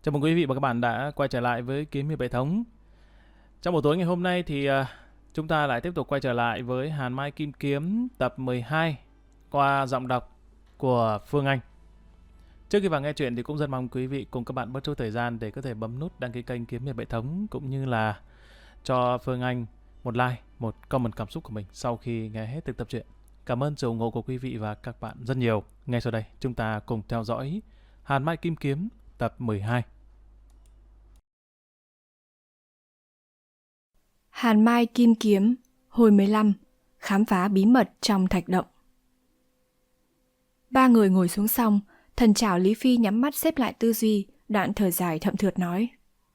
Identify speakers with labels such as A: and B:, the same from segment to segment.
A: Chào mừng quý vị và các bạn đã quay trở lại với Kiếm Hiệp Hệ Thống. Trong buổi tối ngày hôm nay thì chúng ta lại tiếp tục quay trở lại với Hàn Mai Kim Kiếm tập 12 qua giọng đọc của Phương Anh. Trước khi vào nghe chuyện thì cũng rất mong quý vị cùng các bạn bớt chút thời gian để có thể bấm nút đăng ký kênh Kiếm Hiệp Hệ Thống cũng như là cho Phương Anh một like, một comment cảm xúc của mình sau khi nghe hết từng tập truyện. Cảm ơn sự ủng hộ của quý vị và các bạn rất nhiều. Ngay sau đây chúng ta cùng theo dõi Hàn Mai Kim Kiếm tập 12.
B: Hàn Mai Kim Kiếm, hồi 15, khám phá bí mật trong thạch động. Ba người ngồi xuống xong, thần trảo Lý Phi nhắm mắt xếp lại tư duy, đoạn thở dài thậm thượt nói.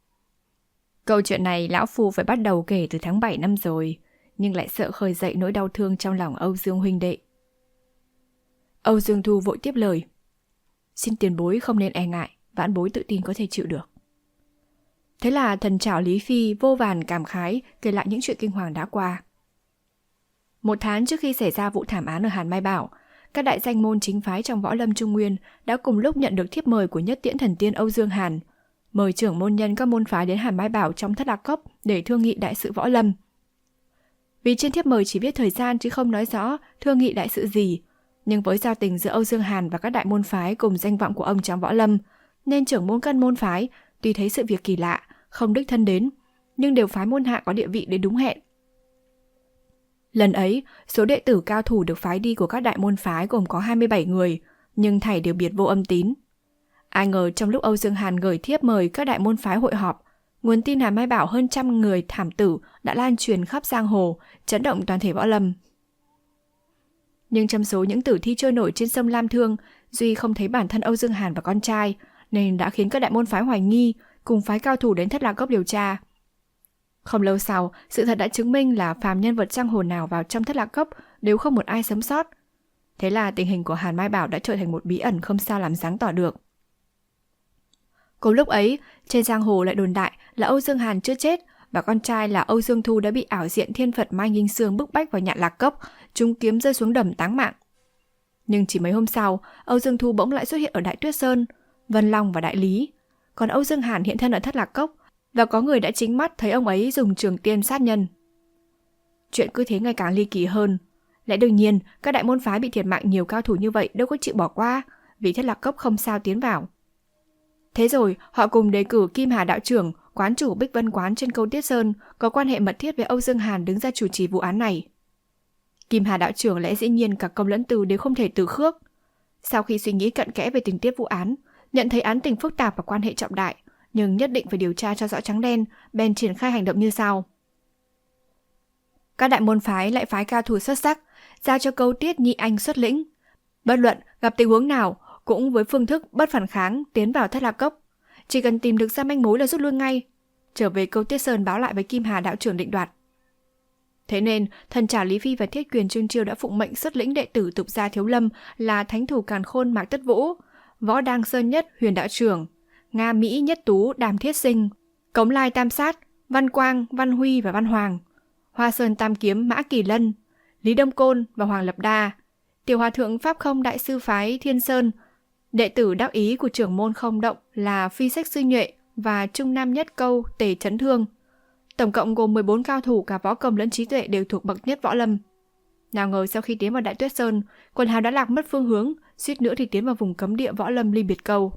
B: Câu chuyện này lão phu phải bắt đầu kể từ tháng 7 năm rồi, nhưng lại sợ khơi dậy nỗi đau thương trong lòng Âu Dương huynh đệ. Âu Dương Thu vội tiếp lời. Xin tiền bối không nên e ngại, vãn bối tự tin có thể chịu được. Thế là thần trảo Lý Phi vô vàn cảm khái kể lại những chuyện kinh hoàng đã qua. 1 tháng trước khi xảy ra vụ thảm án ở Hàn Mai Bảo, các đại danh môn chính phái trong võ lâm Trung Nguyên đã cùng lúc nhận được thiếp mời của Nhất Tiễn Thần Tiên Âu Dương Hàn, mời trưởng môn nhân các môn phái đến Hàn Mai Bảo trong Thất Lạc Cốc để thương nghị đại sự võ lâm. Vì trên thiếp mời chỉ viết thời gian chứ không nói rõ thương nghị đại sự gì, nhưng với giao tình giữa Âu Dương Hàn và các đại môn phái cùng danh vọng của ông trong võ lâm, nên trưởng môn các môn phái tuy thấy sự việc kỳ lạ, không đích thân đến, nhưng đều phái môn hạ có địa vị đến đúng hẹn. Lần ấy, số đệ tử cao thủ được phái đi của các đại môn phái gồm có 27 người, nhưng thảy đều biệt vô âm tín. Ai ngờ trong lúc Âu Dương Hàn gửi thiếp mời các đại môn phái hội họp, nguồn tin Hàn Mai Bảo hơn 100 người thảm tử đã lan truyền khắp giang hồ, chấn động toàn thể võ lâm. Nhưng trong số những tử thi trôi nổi trên sông Lam Thương, duy không thấy bản thân Âu Dương Hàn và con trai, nên đã khiến các đại môn phái hoài nghi, cùng phái cao thủ đến Thất Lạc Cốc điều tra. Không lâu sau, sự thật đã chứng minh là phàm nhân vật giang hồ nào vào trong Thất Lạc Cốc đều không một ai sống sót. Thế là tình hình của Hàn Mai Bảo đã trở thành một bí ẩn không sao làm sáng tỏ được. Cùng lúc ấy, trên giang hồ lại đồn đại là Âu Dương Hàn chưa chết và con trai là Âu Dương Thu đã bị ảo diện thiên Phật Mai Nghinh Sương bức bách vào Nhạn Lạc Cốc, trúng kiếm rơi xuống đầm táng mạng. Nhưng chỉ mấy hôm sau, Âu Dương Thu bỗng lại xuất hiện ở Đại Tuyết Sơn, Vân Long và Đại Lý. Còn Âu Dương Hàn hiện thân ở Thất Lạc Cốc và có người đã chính mắt thấy ông ấy dùng trường tiên sát nhân. Chuyện cứ thế ngày càng ly kỳ hơn. Lẽ đương nhiên, các đại môn phái bị thiệt mạng nhiều cao thủ như vậy đâu có chịu bỏ qua, vì Thất Lạc Cốc không sao tiến vào. Thế rồi, họ cùng đề cử Kim Hà đạo trưởng, quán chủ Bích Vân Quán trên Câu Tiết Sơn, có quan hệ mật thiết với Âu Dương Hàn đứng ra chủ trì vụ án này. Kim Hà đạo trưởng lẽ dĩ nhiên cả công lẫn tư đều không thể từ khước. Sau khi suy nghĩ cặn kẽ về tình tiết vụ án, nhận thấy án tình phức tạp và quan hệ trọng đại, nhưng nhất định phải điều tra cho rõ trắng đen, bèn triển khai hành động như sau. Các đại môn phái lại phái cao thủ xuất sắc, giao cho Câu Tiết Nhị Anh xuất lĩnh. Bất luận gặp tình huống nào, cũng với phương thức bất phản kháng tiến vào Thất Lạc Cốc. Chỉ cần tìm được ra manh mối là rút lui ngay, trở về Câu Tiết Sơn báo lại với Kim Hà đạo trưởng định đoạt. Thế nên, thần trảo Lý Phi và Thiết Quyền Trương Chiêu đã phụng mệnh xuất lĩnh đệ tử tục gia Thiếu Lâm là Thánh thủ Càn Khôn Mạc Tất Vũ, Võ Đăng Sơn Nhất Huyền đạo trưởng, Nga Mỹ Nhất Tú Đàm Thiết Sinh, Cống Lai Tam Sát, Văn Quang, Văn Huy và Văn Hoàng, Hoa Sơn Tam Kiếm Mã Kỳ Lân, Lý Đông Côn và Hoàng Lập Đa, Tiểu Hòa Thượng Pháp Không Đại Sư Phái Thiên Sơn, đệ tử đắc ý của trưởng môn Không Động là Phi Sách Sư Nhuệ và Trung Nam Nhất Câu Tề Chấn Thương. Tổng cộng gồm 14 cao thủ cả võ công lẫn trí tuệ đều thuộc bậc nhất võ lâm. Nào ngờ sau khi tiến vào Đại Tuyết Sơn, quần hào đã lạc mất phương hướng, suýt nữa thì tiến vào vùng cấm địa võ lâm Ly Biệt Câu.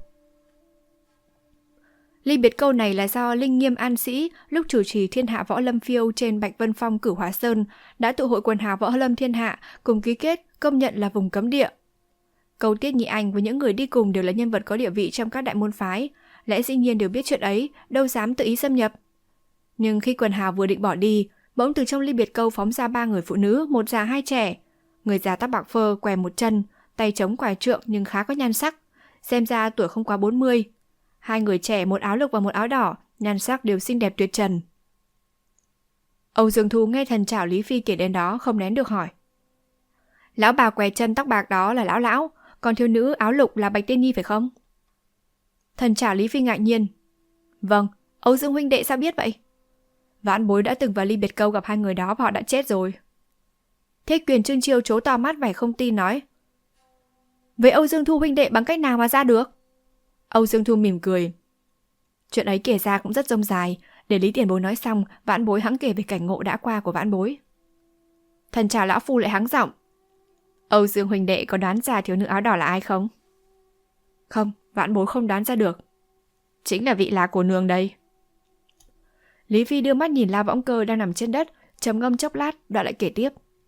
B: Ly Biệt Câu này là do Linh Nghiêm An Sĩ lúc chủ trì Thiên Hạ Võ Lâm Phiêu trên Bạch Vân Phong Cửu Hóa Sơn đã tụ hội quần hào võ lâm thiên hạ cùng ký kết công nhận là vùng cấm địa. Câu Tiết Nhị Anh với những người đi cùng đều là nhân vật có địa vị trong các đại môn phái, lẽ dĩ nhiên đều biết chuyện ấy, đâu dám tự ý xâm nhập. Nhưng khi quần hào vừa định bỏ đi, bỗng từ trong Ly Biệt Câu phóng ra 3 người phụ nữ, một già hai trẻ. Người già tóc bạc phơ, què một chân, tay chống quải trượng nhưng khá có nhan sắc, xem ra tuổi không quá 40. 2 người trẻ, một áo lục và một áo đỏ, nhan sắc đều xinh đẹp tuyệt trần. Âu Dương Thu nghe thần trảo Lý Phi kể đến đó không nén được hỏi. Lão bà què chân tóc bạc đó là lão, còn thiếu nữ áo lục là Bạch Tiên Nhi phải không? Thần trảo Lý Phi ngạc nhiên. Vâng, Âu Dương huynh đệ sao biết vậy? Vãn bối đã từng vào Ly Biệt Câu gặp 2 người đó và họ đã chết rồi. Thiết Quyền Trương Chiêu trố to mắt vẻ không tin nói. Vậy Âu Dương Thu huynh đệ bằng cách nào mà ra được? Âu Dương Thu mỉm cười. Chuyện ấy kể ra cũng rất rông dài, để Lý tiền bối nói xong, Vãn bối hẵng kể về cảnh ngộ đã qua của Vãn bối. Thần Trảo lão phu lại hắng giọng. Âu Dương huynh đệ có đoán ra thiếu nữ áo đỏ là ai không? Không, Vãn bối không đoán ra được. Chính là vị La cô nương đây. Lý Phi đưa mắt nhìn La Võng Cơ đang nằm trên đất, trầm ngâm chốc lát, đoạn lại kể tiếp.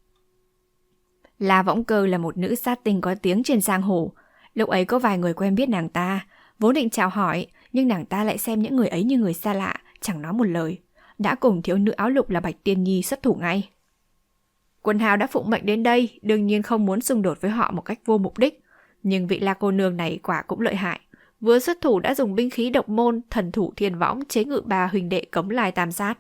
B: La Võng Cơ là một nữ sát tinh có tiếng trên giang hồ. Lúc ấy có vài người quen biết nàng ta, vốn định chào hỏi, nhưng nàng ta lại xem những người ấy như người xa lạ, chẳng nói một lời. Đã cùng thiếu nữ áo lục là Bạch Tiên Nhi xuất thủ ngay. Quần hào đã phụng mệnh đến đây, đương nhiên không muốn xung đột với họ một cách vô mục đích. Nhưng vị La cô nương này quả cũng lợi hại. Vừa xuất thủ đã dùng binh khí độc môn, thần thủ thiên võng chế ngự ba huỳnh đệ Cống Lai tam sát.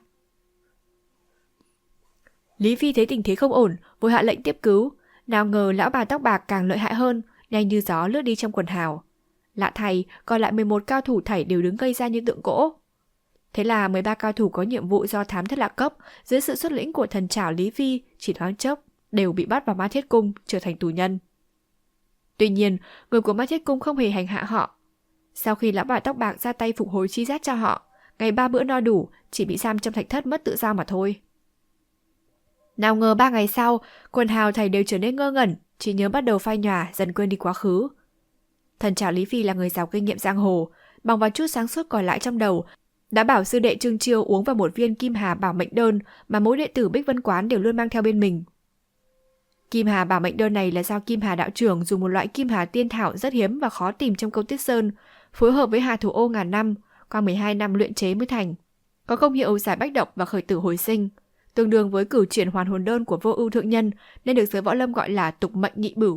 B: Lý Phi thấy tình thế không ổn, vội hạ lệnh tiếp cứu. Nào ngờ lão bà tóc bạc càng lợi hại hơn, nhanh như gió lướt đi trong quần hào. Lạ thay, còn lại 11 cao thủ thảy đều đứng ngây ra như tượng gỗ. Thế là 13 cao thủ có nhiệm vụ do thám thất Lạc Cốc dưới sự xuất lĩnh của thần trảo Lý Phi chỉ thoáng chốc đều bị bắt vào Ma Thiết Cung trở thành tù nhân. Tuy nhiên, người của Ma Thiết Cung không hề hành hạ họ. Sau khi lão bà tóc bạc ra tay phục hồi chi giác cho họ, ngày 3 bữa no đủ, chỉ bị giam trong thạch thất mất tự do mà thôi. Nào ngờ 3 ngày sau, quần hào thầy đều trở nên ngơ ngẩn, chỉ nhớ bắt đầu phai nhòa, dần quên đi quá khứ. Thần trảo Lý Phi là người giàu kinh nghiệm giang hồ, bằng vào chút sáng suốt còn lại trong đầu, đã bảo sư đệ Trương Chiêu uống vào một viên Kim Hà Bảo Mệnh Đơn mà mỗi đệ tử Bích Vân Quán đều luôn mang theo bên mình. Kim Hà Bảo Mệnh Đơn này là do Kim Hà đạo trưởng dùng một loại Kim Hà tiên thảo rất hiếm và khó tìm trong Câu Tiết Sơn, phối hợp với Hà Thủ Ô ngàn năm, qua 12 năm luyện chế mới thành. Có công hiệu giải bách độc và khởi tử hồi sinh, tương đương với cửu chuyển hoàn hồn đơn của Vô Ưu thượng nhân, nên được giới võ lâm gọi là tục mệnh nhị bửu.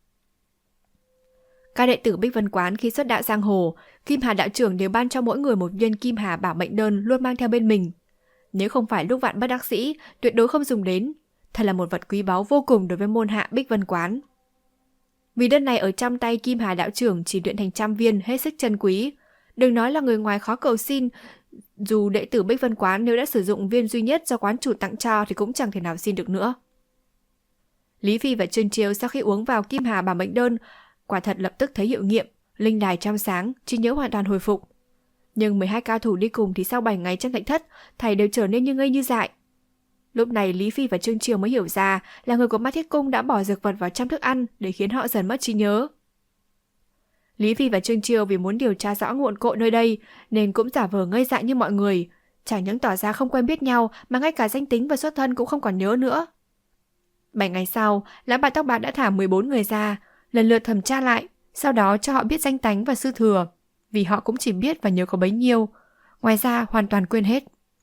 B: Các đệ tử Bích Vân Quán khi xuất đạo giang hồ, Kim Hà đạo trưởng đều ban cho mỗi người một viên Kim Hà Bảo Mệnh Đơn luôn mang theo bên mình. Nếu không phải lúc vạn bất đắc dĩ, tuyệt đối không dùng đến. Thật là một vật quý báu vô cùng đối với môn hạ Bích Vân Quán. Vì đơn này ở trong tay Kim Hà đạo trưởng chỉ luyện thành 100 viên hết sức chân quý. Đừng nói là người ngoài khó cầu xin, dù đệ tử Bích Vân Quán nếu đã sử dụng viên duy nhất do quán chủ tặng cho thì cũng chẳng thể nào xin được nữa. Lý Phi và Trương Chiêu sau khi uống vào Kim Hà Bảo Mệnh Đơn, quả thật lập tức thấy hiệu nghiệm, linh đài trong sáng, trí nhớ hoàn toàn hồi phục. Nhưng 12 cao thủ đi cùng thì sau 7 ngày trong thạch thất, thầy đều trở nên như ngây như dại. Lúc này Lý Phi và Trương Chiêu mới hiểu ra là người của Ma Thiết Cung đã bỏ dược vật vào trong thức ăn để khiến họ dần mất trí nhớ. Lý Phi và Trương Chiêu vì muốn điều tra rõ nguồn cội nơi đây nên cũng giả vờ ngây dại như mọi người, chẳng những tỏ ra không quen biết nhau mà ngay cả danh tính và xuất thân cũng không còn nhớ nữa. 7 ngày sau, lão bà tóc bạc đã thả 14 người ra, lần lượt thẩm tra lại, sau đó cho họ biết danh tánh và sư thừa, vì họ cũng chỉ biết và nhớ có bấy nhiêu, ngoài ra hoàn toàn quên hết.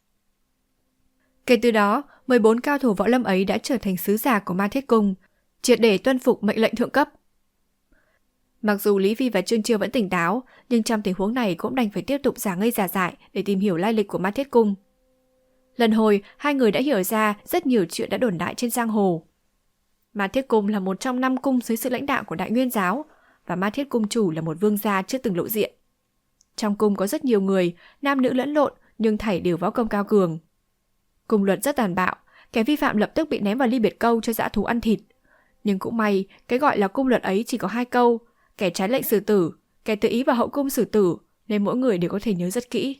B: Kể từ đó, 14 cao thủ võ lâm ấy đã trở thành sứ giả của Ma Thiết Cung, triệt để tuân phục mệnh lệnh thượng cấp. Mặc dù Lý Phi và Trương Chiêu vẫn tỉnh táo, nhưng trong tình huống này cũng đành phải tiếp tục giả ngây giả dại để tìm hiểu lai lịch của Ma Thiết Cung. Lần hồi, hai người đã hiểu ra rất nhiều chuyện đã đồn đại trên giang hồ. Ma Thiết Cung là một trong 5 cung dưới sự lãnh đạo của Đại Nguyên Giáo, và Ma Thiết Cung chủ là một vương gia chưa từng lộ diện. Trong cung có rất nhiều người, nam nữ lẫn lộn, nhưng thảy đều võ công cao cường. Cung luật rất tàn bạo, kẻ vi phạm lập tức bị ném vào ly biệt câu cho dã thú ăn thịt. Nhưng cũng may, cái gọi là cung luật ấy chỉ có 2 câu, kẻ trái lệnh xử tử, kẻ tự ý vào hậu cung xử tử, nên mỗi người đều có thể nhớ rất kỹ.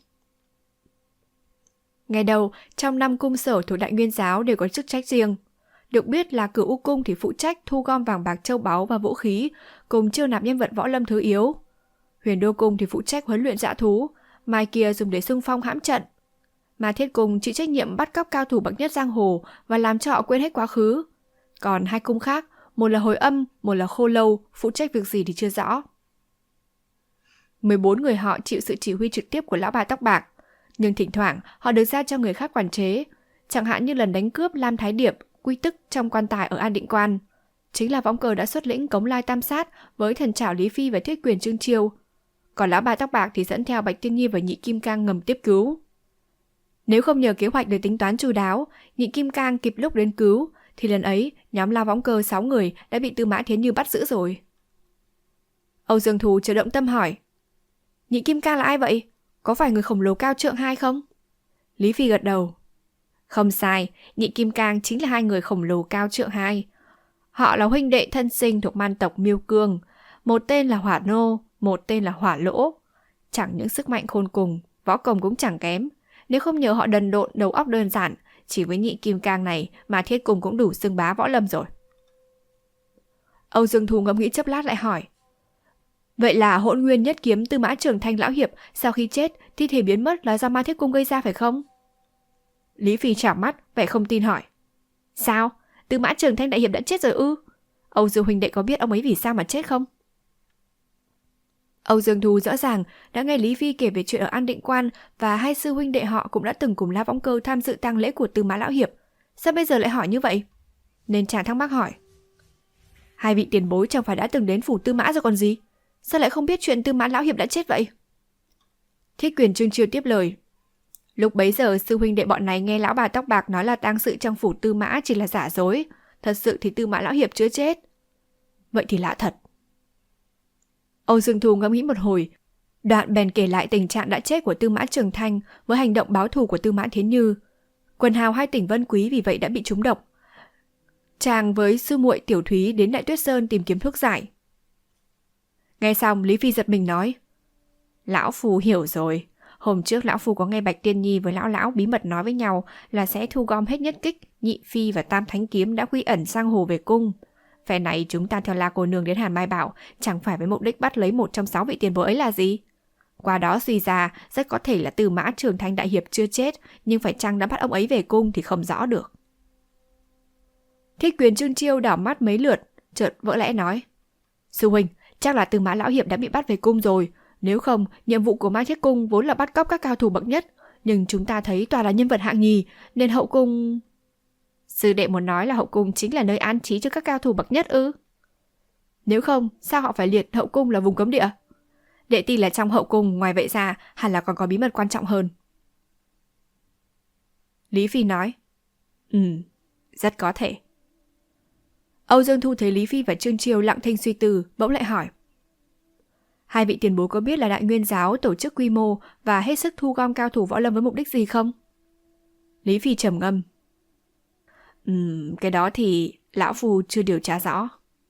B: Ngày đầu, trong 5 cung sở thuộc Đại Nguyên Giáo đều có chức trách riêng. Được biết là Cửu U Cung thì phụ trách thu gom vàng bạc châu báu và vũ khí, cùng chiêu nạp nhân vật võ lâm thứ yếu. Huyền Đô Cung thì phụ trách huấn luyện dã thú, mai kia dùng để xung phong hãm trận. Ma Thiết Cung chịu trách nhiệm bắt cóc cao thủ bậc nhất giang hồ và làm cho họ quên hết quá khứ. Còn 2 cung khác, một là Hồi Âm, một là Khô Lâu, phụ trách việc gì thì chưa rõ. 14 người họ chịu sự chỉ huy trực tiếp của lão bà tóc bạc, nhưng thỉnh thoảng họ được giao cho người khác quản chế, chẳng hạn như lần đánh cướp Lam Thái Điệp, Quy Tức trong quan tài ở An Định Quan. Chính là Võng Cờ đã xuất lĩnh Cống Lai tam sát với thần trảo Lý Phi và Thiết Quyền Trương Chiêu. Còn lão bà tóc bạc thì dẫn theo Bạch Tiên Nhi và Nhị Kim Cang ngầm tiếp cứu. Nếu không nhờ kế hoạch được tính toán chu đáo, Nhị Kim Cang kịp lúc đến cứu, thì lần ấy nhóm La Võng Cơ 6 người đã bị Tư Mã Thiến Như bắt giữ rồi. Âu Dương Thù chợt động tâm hỏi: Nhị Kim Cang là ai vậy? Có phải người khổng lồ cao trượng 2 không? Lý Phi gật đầu. Không sai, Nhị Kim Cang chính là 2 người khổng lồ cao trượng 2. Họ là huynh đệ thân sinh thuộc man tộc Miêu Cương, một tên là Hỏa Nô, một tên là Hỏa Lỗ. Chẳng những sức mạnh khôn cùng, võ công cũng chẳng kém. Nếu không nhờ họ đần độn đầu óc đơn giản, chỉ với nhị kim cang này mà Thiết Cung cũng đủ xưng bá võ lâm rồi. Âu Dương Thu ngẫm nghĩ chốc lát lại hỏi. Vậy là Hỗn Nguyên Nhất Kiếm Tư Mã Trường Thanh lão hiệp sau khi chết thi thể biến mất là do Ma Thiết Cung gây ra phải không? Lý Phi chảo mắt, vẻ không tin hỏi. Sao? Tư Mã Trường Thanh đại hiệp đã chết rồi ư? Âu Dương huynh đệ có biết ông ấy vì sao mà chết không? Âu Dương Thu rõ ràng đã nghe Lý Phi kể về chuyện ở An Định Quan và hai sư huynh đệ họ cũng đã từng cùng La Võng Cơ tham dự tang lễ của Tư Mã lão hiệp. Sao bây giờ lại hỏi như vậy? Nên chàng thắc mắc hỏi. Hai vị tiền bối chẳng phải đã từng đến phủ Tư Mã rồi còn gì? Sao lại không biết chuyện Tư Mã lão hiệp đã chết vậy? Thiết Quyền Trương Chiêu tiếp lời. Lúc bấy giờ sư huynh đệ bọn này nghe lão bà tóc bạc nói là tang sự trong phủ Tư Mã chỉ là giả dối, thật sự thì Tư Mã lão hiệp chưa chết. Vậy thì lạ thật. Âu Dương Thu ngẫm nghĩ một hồi, đoạn bèn kể lại tình trạng đã chết của Tư Mã Trường Thanh với hành động báo thù của Tư Mã Thiến Như. Quần hào hai tỉnh Vân Quý vì vậy đã bị trúng độc. Chàng với sư muội Tiểu Thúy đến Đại Tuyết Sơn tìm kiếm thuốc giải. Nghe xong, Lý Phi giật mình nói. Lão Phu hiểu rồi. Hôm trước lão Phu có nghe Bạch Tiên Nhi với lão bí mật nói với nhau là sẽ thu gom hết Nhất Kích, Nhị Phi và Tam Thánh Kiếm đã quy ẩn sang hồ về cung. Phe này chúng ta theo La cô nương đến Hàn Mai Bảo chẳng phải với mục đích bắt lấy một trong 6 vị tiền bối ấy là gì? Qua đó suy ra rất có thể là Tư Mã Trường Thanh đại hiệp chưa chết, nhưng phải chăng đã bắt ông ấy về cung thì không rõ được. Thiết Quyền Trương Chiêu đảo mắt mấy lượt, chợt vỡ lẽ nói. Sư huynh, chắc là Tư Mã lão hiệp đã bị bắt về cung rồi. Nếu không, nhiệm vụ của Mai Thiết Cung vốn là bắt cóc các cao thủ bậc nhất, nhưng chúng ta thấy toàn là nhân vật hạng nhì, nên hậu cung... Sư đệ muốn nói là hậu cung chính là nơi an trí cho các cao thủ bậc nhất ư? Nếu không, sao họ phải liệt hậu cung là vùng cấm địa? Đệ tin là trong hậu cung, ngoài vậy ra, hẳn là còn có bí mật quan trọng hơn. Lý Phi nói. Rất có thể. Âu Dương Thu thấy Lý Phi và Trương Chiêu lặng thinh suy tư, bỗng lại hỏi. Hai vị tiền bối có biết là Đại Nguyên Giáo tổ chức quy mô và hết sức thu gom cao thủ võ lâm với mục đích gì không? Lý Phi trầm ngâm. Cái đó thì lão Phu chưa điều tra rõ.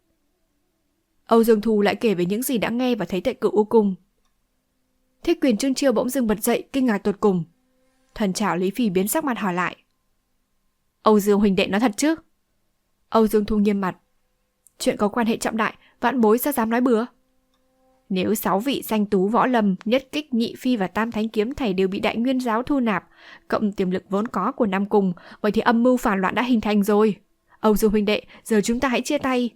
B: Âu Dương Thu lại kể về những gì đã nghe và thấy tại Cửu U Cung. Thiết Quyền Trương Chiêu bỗng dưng bật dậy kinh ngạc tột cùng. Thần trảo Lý Phi biến sắc mặt hỏi lại. Âu Dương huynh đệ nói thật chứ? Âu Dương Thu nghiêm mặt. Chuyện có quan hệ trọng đại, vãn bối sao dám nói bừa? Nếu 6 vị danh tú võ lâm, Nhất Kích, Nhị Phi và Tam Thánh Kiếm thầy đều bị Đại Nguyên Giáo thu nạp, cộng tiềm lực vốn có của Nam Cung, vậy thì âm mưu phản loạn đã hình thành rồi. Âu Dương huynh đệ, giờ chúng ta hãy chia tay.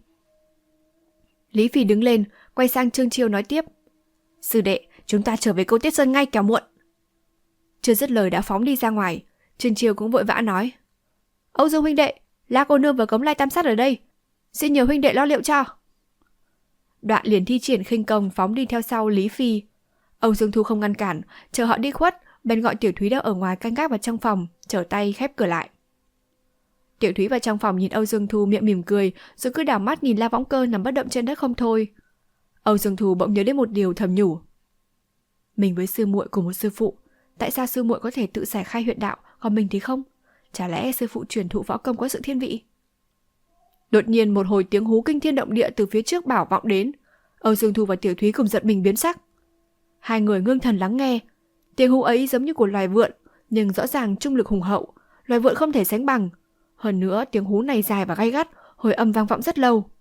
B: Lý Phi đứng lên, quay sang Trương Chiêu nói tiếp. Sư đệ, chúng ta trở về Câu Tiết Sơn ngay kẻo muộn. Chưa dứt lời đã phóng đi ra ngoài. Trương Chiêu cũng vội vã nói. Âu Dương huynh đệ, La cô nương và Cấm Lai Tam Sát ở đây, xin nhờ huynh đệ lo liệu cho. Đoạn liền thi triển khinh công phóng đi theo sau Lý Phi. Âu Dương Thu không ngăn cản, chờ họ đi khuất, bèn gọi Tiểu Thúy đang ở ngoài canh gác vào trong phòng, trở tay khép cửa lại. Tiểu Thúy vào trong phòng nhìn Âu Dương Thu miệng mỉm cười, rồi cứ đảo mắt nhìn La Võng Cơ nằm bất động trên đất không thôi. Âu Dương Thu bỗng nhớ đến một điều thầm nhủ. Mình với sư muội cùng một sư phụ, tại sao sư muội có thể tự giải khai huyễn đạo, còn mình thì không? Chả lẽ sư phụ truyền thụ võ công có sự thiên vị? Đột nhiên một hồi tiếng hú kinh thiên động địa từ phía trước bảo vọng đến. Âu Dương Thu và Tiểu Thúy cùng giật mình biến sắc. Hai người ngưng thần lắng nghe. Tiếng hú ấy giống như của loài vượn, nhưng rõ ràng trung lực hùng hậu, loài vượn không thể sánh bằng. Hơn nữa tiếng hú này dài và gay gắt, hồi âm vang vọng rất lâu.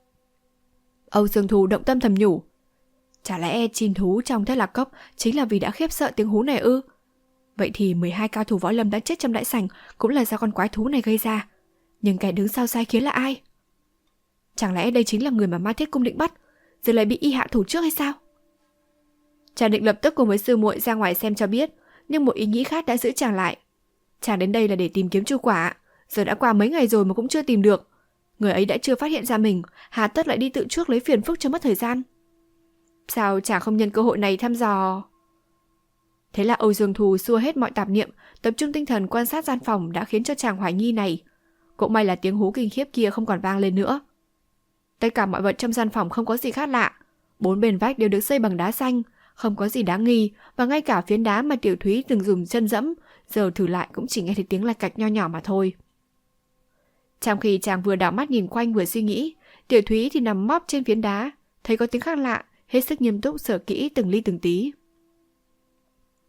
B: Âu Dương Thu động tâm thầm nhủ. Chả lẽ chim thú trong Thất Lạc Cốc chính là vì đã khiếp sợ tiếng hú này ư? Vậy thì 12 cao thủ võ lâm đã chết trong đại sảnh cũng là do con quái thú này gây ra. Nhưng kẻ đứng sau sai khiến là ai? Chẳng lẽ đây chính là người mà Ma Thiết Cung định bắt, rồi lại bị y hạ thủ trước hay sao? Chàng định lập tức cùng với sư muội ra ngoài xem cho biết, nhưng một ý nghĩ khác đã giữ chàng lại. Chàng đến đây là để tìm kiếm Chu Quả, giờ đã qua mấy ngày rồi mà cũng chưa tìm được. Người ấy đã chưa phát hiện ra mình, hà tất lại đi tự chuốc lấy phiền phức cho mất thời gian. Sao chàng không nhân cơ hội này thăm dò? Thế là Âu Dương Thu xua hết mọi tạp niệm, tập trung tinh thần quan sát gian phòng đã khiến cho chàng hoài nghi này. Cũng may là tiếng hú kinh khiếp kia không còn vang lên nữa. Tất cả mọi vật trong gian phòng không có gì khác lạ. 4 bên vách đều được xây bằng đá xanh, không có gì đáng nghi, và ngay cả phiến đá mà Tiểu Thúy từng dùng chân dẫm, giờ thử lại cũng chỉ nghe thấy tiếng lạch cạch nho nhỏ mà thôi. Trong khi chàng vừa đảo mắt nhìn quanh vừa suy nghĩ, Tiểu Thúy thì nằm móp trên phiến đá, thấy có tiếng khác lạ, hết sức nghiêm túc sờ kỹ từng ly từng tí.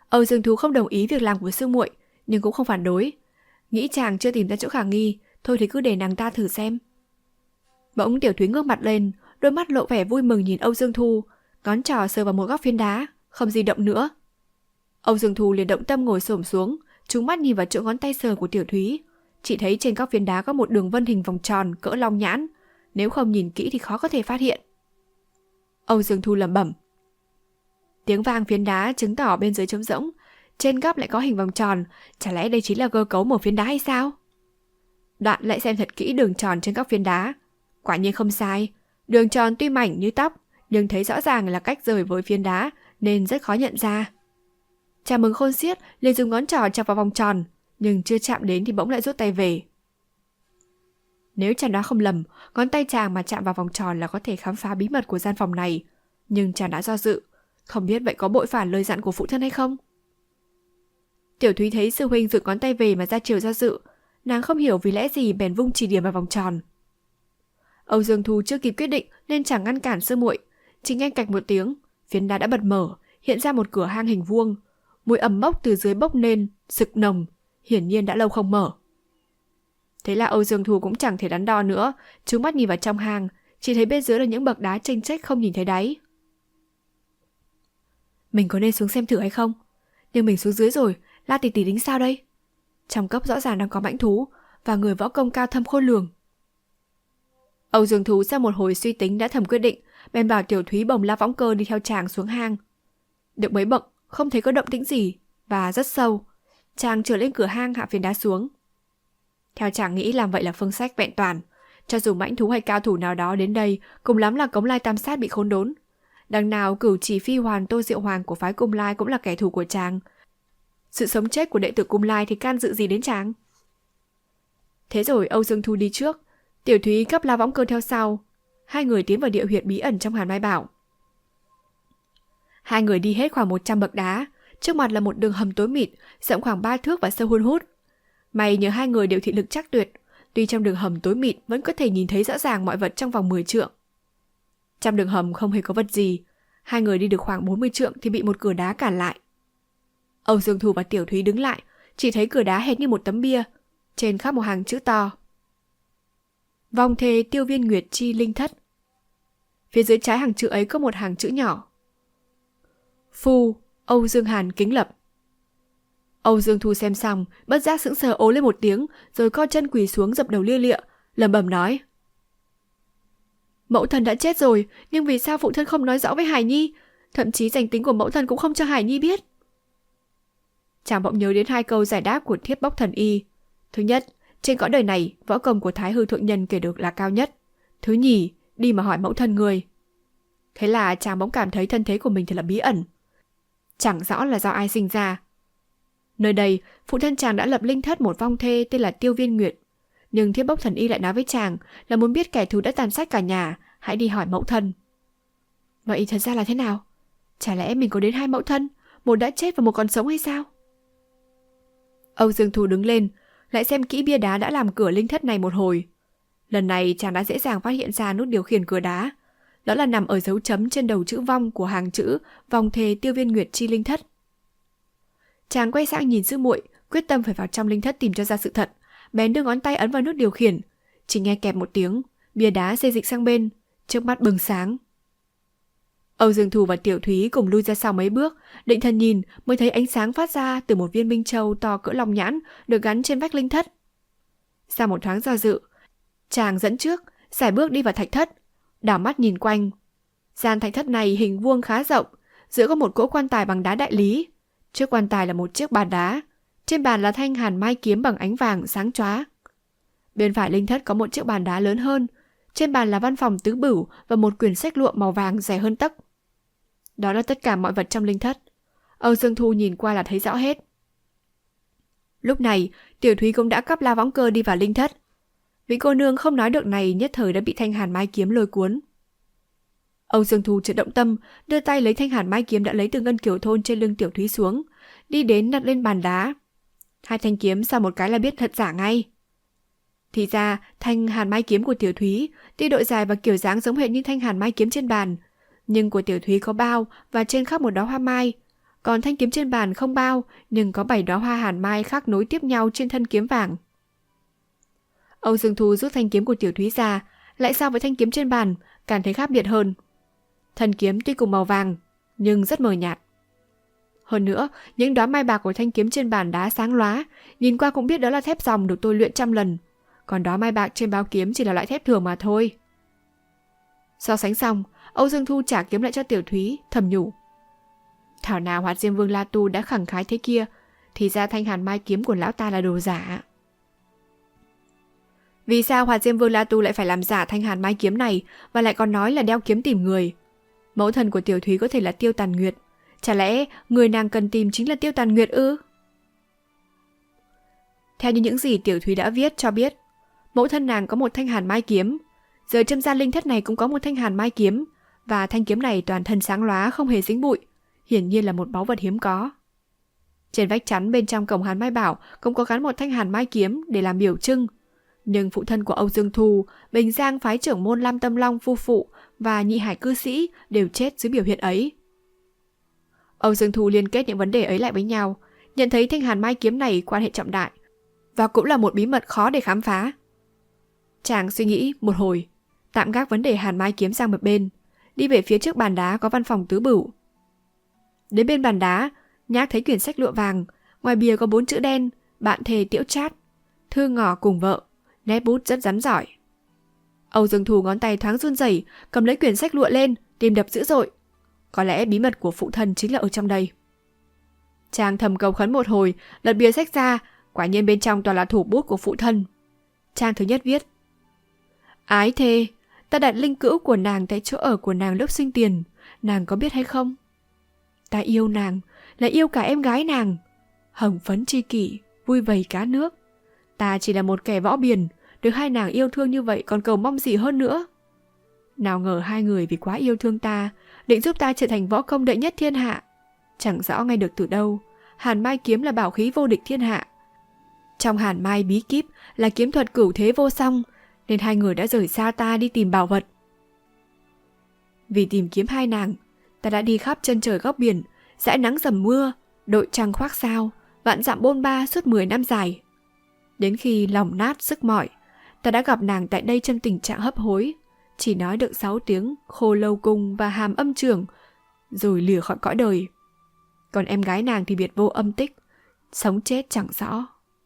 B: Âu Dương Thu không đồng ý việc làm của sư muội, nhưng cũng không phản đối. Nghĩ chàng chưa tìm ra chỗ khả nghi, thôi thì cứ để nàng ta thử xem. Bỗng Tiểu Thúy ngước mặt lên, đôi mắt lộ vẻ vui mừng nhìn Âu Dương Thu, ngón trỏ sờ vào một góc phiến đá, không di động nữa. Âu Dương Thu liền động tâm ngồi xổm xuống, trúng mắt nhìn vào chỗ ngón tay sờ của Tiểu Thúy. Chỉ thấy trên góc phiến đá có một đường vân hình vòng tròn cỡ long nhãn, nếu không nhìn kỹ thì khó có thể phát hiện. Âu Dương Thu lẩm bẩm. Tiếng vang phiến đá chứng tỏ bên dưới trống rỗng, trên góc lại có hình vòng tròn, chả lẽ đây chính là cơ cấu một phiến đá hay sao? Đoạn lại xem thật kỹ đường tròn trên góc phiến đá. Quả nhiên không sai, đường tròn tuy mảnh như tóc, nhưng thấy rõ ràng là cách rời với phiến đá nên rất khó nhận ra. Chàng mừng khôn xiết, liền dùng ngón trỏ chọc vào vòng tròn, nhưng chưa chạm đến thì bỗng lại rút tay về. Nếu chàng đoán không lầm, ngón tay chàng mà chạm vào vòng tròn là có thể khám phá bí mật của gian phòng này, nhưng chàng đã do dự, không biết vậy có bội phản lời dặn của phụ thân hay không. Tiểu Thúy thấy sư huynh rụt ngón tay về mà ra chiều do dự, nàng không hiểu vì lẽ gì bèn vung chỉ điểm vào vòng tròn. Âu Dương Thu chưa kịp quyết định nên chẳng ngăn cản sư muội, chỉ nghe cạch một tiếng, phiến đá đã bật mở, hiện ra một cửa hang hình vuông, mùi ẩm mốc từ dưới bốc lên, sực nồng, hiển nhiên đã lâu không mở. Thế là Âu Dương Thu cũng chẳng thể đắn đo nữa, trố mắt nhìn vào trong hang, chỉ thấy bên dưới là những bậc đá chênh chếch không nhìn thấy đáy. Mình có nên xuống xem thử hay không? Nhưng mình xuống dưới rồi, La tỷ tỷ tính sao đây? Trong cốc rõ ràng đang có mãnh thú và người võ công cao thâm khôn lường. Âu Dương Thu sau một hồi suy tính đã thầm quyết định, bèn bảo Tiểu Thúy bồng La Võng Cơ đi theo chàng xuống hang. Được mấy bậc, không thấy có động tĩnh gì và rất sâu. Chàng trở lên cửa hang hạ phiến đá xuống. Theo chàng nghĩ làm vậy là phương sách vẹn toàn. Cho dù mãnh thú hay cao thủ nào đó đến đây, cùng lắm là Cống Lai Tam Sát bị khốn đốn. Đằng nào Cửu Chỉ Phi Hoàn Tô Diệu Hoàng của phái Cung Lai cũng là kẻ thù của chàng. Sự sống chết của đệ tử Cung Lai thì can dự gì đến chàng? Thế rồi Âu Dương Thu đi trước, Tiểu Thúy cấp La Võng Cơ theo sau. Hai người tiến vào địa huyệt bí ẩn trong Hàn Mai Bảo. Hai người đi hết khoảng 100 bậc đá, trước mặt là một đường hầm tối mịt, rộng khoảng 3 thước và sâu hun hút. May nhờ hai người đều thị lực chắc tuyệt, tuy trong đường hầm tối mịt vẫn có thể nhìn thấy rõ ràng mọi vật trong vòng 10 trượng. Trong đường hầm không hề có vật gì, hai người đi được khoảng 40 trượng thì bị một cửa đá cản lại. Âu Dương Thu và Tiểu Thúy đứng lại, chỉ thấy cửa đá hệt như một tấm bia, trên khắc một hàng chữ to. Vong thê Tiêu Viên Nguyệt chi linh thất. Phía dưới trái hàng chữ ấy có một hàng chữ nhỏ. Phu Âu Dương Hàn kính lập. Âu Dương Thu xem xong, bất giác sững sờ ố lên một tiếng, rồi co chân quỳ xuống dập đầu lia lịa, lẩm bẩm nói: Mẫu thân đã chết rồi, nhưng vì sao phụ thân không nói rõ với Hải Nhi, thậm chí danh tính của mẫu thân cũng không cho Hải Nhi biết. Chàng bỗng nhớ đến hai câu giải đáp của Thiết Bốc Thần Y. Thứ nhất, trên cõi đời này, võ công của Thái Hư Thượng Nhân kể được là cao nhất. Thứ nhì, đi mà hỏi mẫu thân người. Thế là chàng bỗng cảm thấy thân thế của mình thật là bí ẩn. Chẳng rõ là do ai sinh ra. Nơi đây, phụ thân chàng đã lập linh thất một vong thê tên là Tiêu Viên Nguyệt. Nhưng Thiết Bốc Thần Y lại nói với chàng là muốn biết kẻ thù đã tàn sát cả nhà, hãy đi hỏi mẫu thân. Vậy thật ra là thế nào? Chả lẽ mình có đến hai mẫu thân, một đã chết và một còn sống hay sao? Âu Dương Thu đứng lên, lại xem kỹ bia đá đã làm cửa linh thất này một hồi. Lần này chàng đã dễ dàng phát hiện ra nút điều khiển cửa đá. Đó là nằm ở dấu chấm trên đầu chữ vong của hàng chữ vong thê Tiêu Viên Nguyệt chi linh thất. Chàng quay sang nhìn sư muội, quyết tâm phải vào trong linh thất tìm cho ra sự thật, bèn đưa ngón tay ấn vào nút điều khiển. Chỉ nghe kẹp một tiếng, bia đá xê dịch sang bên, trước mắt bừng sáng. Âu Dương Thu và Tiểu Thúy cùng lui ra sau mấy bước, định thần nhìn mới thấy ánh sáng phát ra từ một viên minh châu to cỡ lòng nhãn được gắn trên vách linh thất. Sau một thoáng do dự, chàng dẫn trước, sải bước đi vào thạch thất, đảo mắt nhìn quanh. Gian thạch thất này hình vuông khá rộng, giữa có một cỗ quan tài bằng đá đại lý. Trước quan tài là một chiếc bàn đá, trên bàn là thanh hàn mai kiếm bằng ánh vàng sáng chóa. Bên phải linh thất có một chiếc bàn đá lớn hơn, trên bàn là văn phòng tứ bửu và một quyển sách lụa màu vàng dày hơn tấc. Đó là tất cả mọi vật trong linh thất. Âu Dương Thu nhìn qua là thấy rõ hết. Lúc này, Tiểu Thúy cũng đã cắp La Võng Cơ đi vào linh thất. Vị cô nương không nói được này nhất thời đã bị thanh hàn mai kiếm lôi cuốn. Âu Dương Thu chợt động tâm, đưa tay lấy thanh hàn mai kiếm đã lấy từ Ngân Kiều Thôn trên lưng Tiểu Thúy xuống, đi đến đặt lên bàn đá. Hai thanh kiếm sau một cái là biết thật giả ngay. Thì ra, thanh hàn mai kiếm của Tiểu Thúy tuy độ dài và kiểu dáng giống hệt như thanh hàn mai kiếm trên bàn, nhưng của Tiểu Thúy có bao và trên khắc một đóa hoa mai, Còn thanh kiếm trên bàn không bao, nhưng có 7 đóa hoa hàn mai khác nối tiếp nhau trên thân kiếm vàng. Âu Dương Thu rút thanh kiếm của Tiểu Thúy ra, lại so với thanh kiếm trên bàn, càng thấy khác biệt hơn. Thân kiếm tuy cùng màu vàng, nhưng rất mờ nhạt. Hơn nữa, những đóa mai bạc của thanh kiếm trên bàn đá sáng lóa, nhìn qua cũng biết đó là thép ròng được tôi luyện trăm lần, còn đóa mai bạc trên bao kiếm chỉ là loại thép thường mà thôi. So sánh xong, Âu Dương Thu trả kiếm lại cho Tiểu Thúy, thầm nhủ. Thảo nào Hoạt Diêm Vương La Tu đã khẳng khái thế kia, thì ra thanh hàn mai kiếm của lão ta là đồ giả. Vì sao Hoạt Diêm Vương La Tu lại phải làm giả thanh hàn mai kiếm này và lại còn nói là đeo kiếm tìm người? Mẫu thân của Tiểu Thúy có thể là Tiêu Tàn Nguyệt, chả lẽ người nàng cần tìm chính là Tiêu Tàn Nguyệt ư? Theo như những gì Tiểu Thúy đã viết cho biết, mẫu thân nàng có một thanh hàn mai kiếm, giờ Trâm Gia Linh Thất này cũng có một thanh hàn mai kiếm, và thanh kiếm này toàn thân sáng lóa không hề dính bụi, hiển nhiên là một báu vật hiếm có. Trên vách chắn bên trong cổng Hàn Mai Bảo cũng có gắn một thanh hàn mai kiếm để làm biểu trưng, nhưng phụ thân của Âu Dương Thu, Bình Giang phái trưởng môn Lam Tâm Long phu phụ và nhị hải cư sĩ đều chết dưới biểu hiện ấy. Âu Dương Thu liên kết những vấn đề ấy lại với nhau, nhận thấy thanh hàn mai kiếm này quan hệ trọng đại, và cũng là một bí mật khó để khám phá. Chàng suy nghĩ một hồi, tạm gác vấn đề hàn mai kiếm sang một bên, đi về phía trước bàn đá có văn phòng tứ bửu. Đến bên bàn đá, Nhác thấy quyển sách lụa vàng, ngoài bìa có 4 chữ đen: bạn thề Tiễu Trát, thư ngỏ cùng vợ, nét bút rất rắn giỏi. Âu Dương Thu ngón tay thoáng run rẩy, cầm lấy quyển sách lụa lên, tim đập dữ dội. Có lẽ bí mật của phụ thân chính là ở trong đây. Chàng thầm cầu khấn một hồi, lật bìa sách ra, quả nhiên bên trong toàn là thủ bút của phụ thân. Trang thứ nhất viết: Ái thề, ta đặt linh cữu của nàng tại chỗ ở của nàng lúc sinh tiền, nàng có biết hay không? Ta yêu nàng, là yêu cả em gái nàng. Hồng phấn tri kỷ, vui vầy cá nước. Ta chỉ là một kẻ võ biền, được hai nàng yêu thương như vậy còn cầu mong gì hơn nữa. Nào ngờ hai người vì quá yêu thương ta, định giúp ta trở thành võ công đệ nhất thiên hạ. Chẳng rõ ngay được từ đâu, hàn mai kiếm là bảo khí vô địch thiên hạ. Trong hàn mai bí kíp là kiếm thuật cửu thế vô song, nên hai người đã rời xa ta đi tìm bảo vật. Vì tìm kiếm hai nàng, ta đã đi khắp chân trời góc biển, dãi nắng dầm mưa, đội trăng khoác sao, vạn dặm bôn ba suốt 10 năm dài. Đến khi lòng nát sức mỏi, ta đã gặp nàng tại đây trong tình trạng hấp hối, chỉ nói được 6 tiếng Khô Lâu Cung và Hàm Âm Trường, rồi lìa khỏi cõi đời. Còn em gái nàng thì biệt vô âm tích, sống chết chẳng rõ.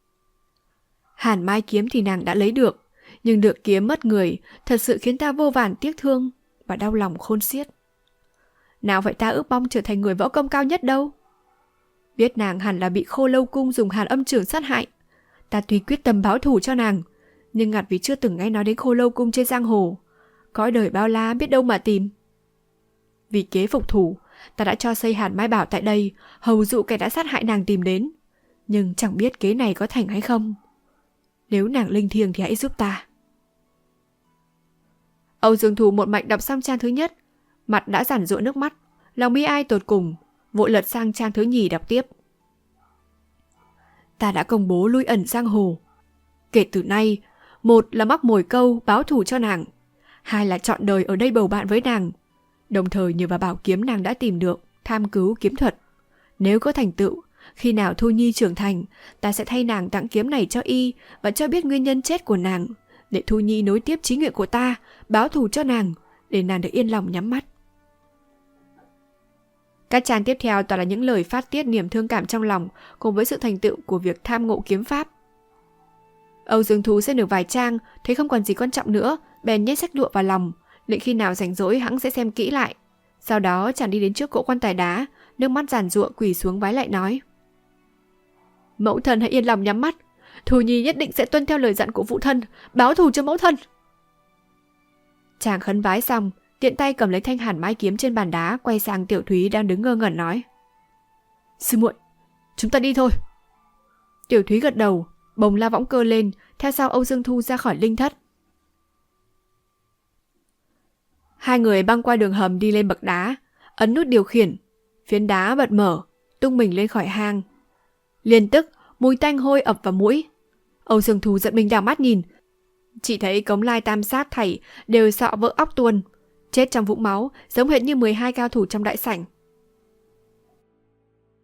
B: Hàn mai kiếm thì nàng đã lấy được, nhưng được kiếm mất người thật sự khiến ta vô vàn tiếc thương và đau lòng khôn xiết. Nào vậy ta ước mong trở thành người võ công cao nhất đâu. Biết nàng hẳn là bị Khô Lâu Cung dùng Hàn Âm Trường sát hại, ta tuy quyết tâm báo thù cho nàng, nhưng ngặt vì chưa từng nghe nói đến Khô Lâu Cung trên giang hồ, cõi đời bao la biết đâu mà tìm. Vì kế phục thủ, ta đã cho xây Hàn Mai Bảo tại đây, hầu dụ kẻ đã sát hại nàng tìm đến, nhưng chẳng biết kế này có thành hay không. Nếu nàng linh thiêng thì hãy giúp ta. Âu Dương Thu một mạch đọc xong trang thứ nhất, mặt đã giản giụa nước mắt, lòng bi ai tột cùng, vội lật sang trang thứ nhì đọc tiếp. Ta đã công bố lui ẩn giang hồ. Kể từ nay, một là mắc mồi câu báo thù cho nàng, hai là chọn đời ở đây bầu bạn với nàng, đồng thời nhờ vào bảo kiếm nàng đã tìm được, tham cứu kiếm thuật. Nếu có thành tựu, khi nào Thu Nhi trưởng thành, ta sẽ thay nàng tặng kiếm này cho y và cho biết nguyên nhân chết của nàng, để Thu Nhi nối tiếp chí nguyện của ta, báo thù cho nàng, để nàng được yên lòng nhắm mắt. Các trang tiếp theo toàn là những lời phát tiết niềm thương cảm trong lòng, cùng với sự thành tựu của việc tham ngộ kiếm pháp. Âu Dương Thu xem được vài trang, thấy không còn gì quan trọng nữa, bèn nhét sách lụa vào lòng, định khi nào rảnh rỗi hắn sẽ xem kỹ lại. Sau đó chàng đi đến trước cỗ quan tài đá, nước mắt giàn giụa quỳ xuống vái lại nói: Mẫu thân hãy yên lòng nhắm mắt, Thu Nhi nhất định sẽ tuân theo lời dặn của phụ thân, báo thù cho mẫu thân. Chàng khấn vái xong, tiện tay cầm lấy thanh hàn mai kiếm trên bàn đá, quay sang Tiểu Thúy đang đứng ngơ ngẩn nói: Sư muội, chúng ta đi thôi. Tiểu Thúy gật đầu, bồng la võng cơ lên, theo sau Âu Dương Thu ra khỏi linh thất. Hai người băng qua đường hầm đi lên bậc đá, ấn nút điều khiển, phiến đá bật mở, tung mình lên khỏi hang. Liền tức mùi tanh hôi ập vào mũi. Âu Dương Thu giận mình đảo mắt nhìn, chỉ thấy Cống Lai Tam Sát thảy đều sọ vỡ óc tuôn, chết trong vũng máu, giống hệt như 12 cao thủ trong đại sảnh.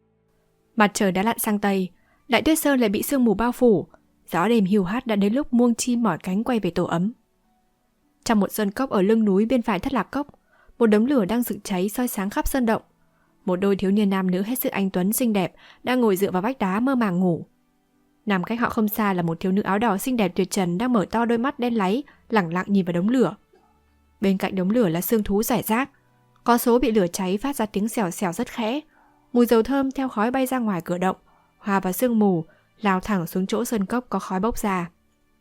B: Mặt trời đã lặn sang Tây, Đại Tuyết Sơn lại bị sương mù bao phủ. Gió đêm hiu hắt đã đến lúc muông chim mỏi cánh quay về tổ ấm. Trong một sơn cốc ở lưng núi bên phải Thất Lạc Cốc, một đống lửa đang rực cháy soi sáng khắp sơn động. Một đôi thiếu niên nam nữ hết sức anh tuấn xinh đẹp đang ngồi dựa vào vách đá mơ màng ngủ. Nằm cách họ không xa là một thiếu nữ áo đỏ xinh đẹp tuyệt trần đang mở to đôi mắt đen láy, lẳng lặng nhìn vào đống lửa. Bên cạnh đống lửa là xương thú rải rác, có số bị lửa cháy phát ra tiếng xèo xèo rất khẽ. Mùi dầu thơm theo khói bay ra ngoài cửa động, hòa vào sương mù, lao thẳng xuống chỗ sơn cốc có khói bốc ra.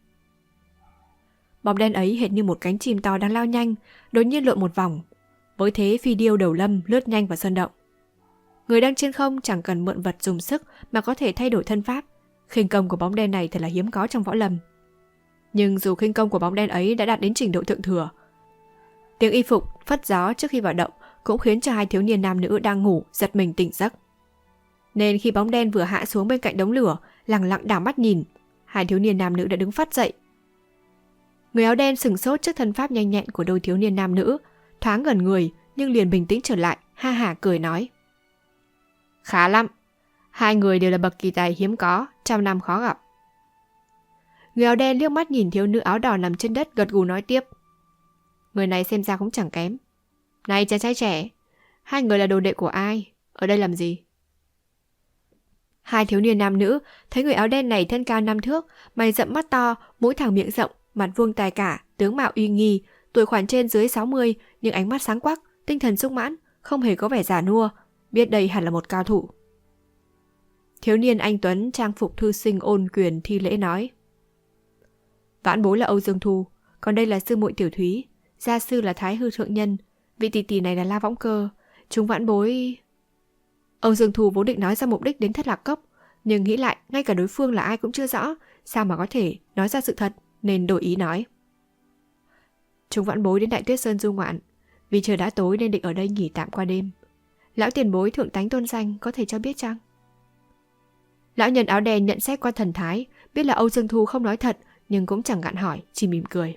B: Bóng đen ấy hệt như một cánh chim to đang lao nhanh, đột nhiên lộn một vòng. Với thế phi điêu đầu lâm lướt nhanh vào sơn động. Người đang trên không chẳng cần mượn vật dùng sức mà có thể thay đổi thân pháp. Khinh công của bóng đen này thật là hiếm có trong võ lâm. Nhưng dù khinh công của bóng đen ấy đã đạt đến trình độ thượng thừa, tiếng y phục phất gió trước khi vào động cũng khiến cho hai thiếu niên nam nữ đang ngủ giật mình tỉnh giấc. Nên khi bóng đen vừa hạ xuống bên cạnh đống lửa, lẳng lặng đảo mắt nhìn, hai thiếu niên nam nữ đã đứng phắt dậy. Người áo đen sửng sốt trước thân pháp nhanh nhẹn của đôi thiếu niên nam nữ, thoáng gần người nhưng liền bình tĩnh trở lại, ha hả cười nói: "Khá lắm, hai người đều là bậc kỳ tài hiếm có, trăm năm khó gặp." Người áo đen liếc mắt nhìn thiếu nữ áo đỏ nằm trên đất, gật gù nói tiếp: "Người này xem ra cũng chẳng kém. Này chàng trai trẻ, hai người là đồ đệ của ai? Ở đây làm gì?" Hai thiếu niên nam nữ thấy người áo đen này thân cao 5 thước, mày rậm mắt to, mũi thẳng miệng rộng, mặt vuông tai cả, tướng mạo uy nghi, tuổi khoảng trên dưới 60 nhưng ánh mắt sáng quắc, tinh thần sung mãn, không hề có vẻ già nua, biết đây hẳn là một cao thủ. Thiếu niên anh tuấn trang phục thư sinh ôn quyền thi lễ nói: "Vãn bối là Âu Dương Thu, còn đây là sư muội Tiểu Thúy, gia sư là Thái Hư thượng nhân, vị tỷ tỷ này là La Võng Cơ, chúng vãn bối..." Âu Dương Thu vốn định nói ra mục đích đến Thất Lạc Cốc, nhưng nghĩ lại ngay cả đối phương là ai cũng chưa rõ, sao mà có thể nói ra sự thật, nên đổi ý nói: "Chúng vãn bối đến Đại Tuyết Sơn du ngoạn, vì trời đã tối nên định ở đây nghỉ tạm qua đêm. Lão tiền bối thượng tánh tôn danh có thể cho biết chăng?" Lão nhân áo đen nhận xét qua thần thái, biết là Âu Dương Thu không nói thật, nhưng cũng chẳng gạn hỏi, chỉ mỉm cười: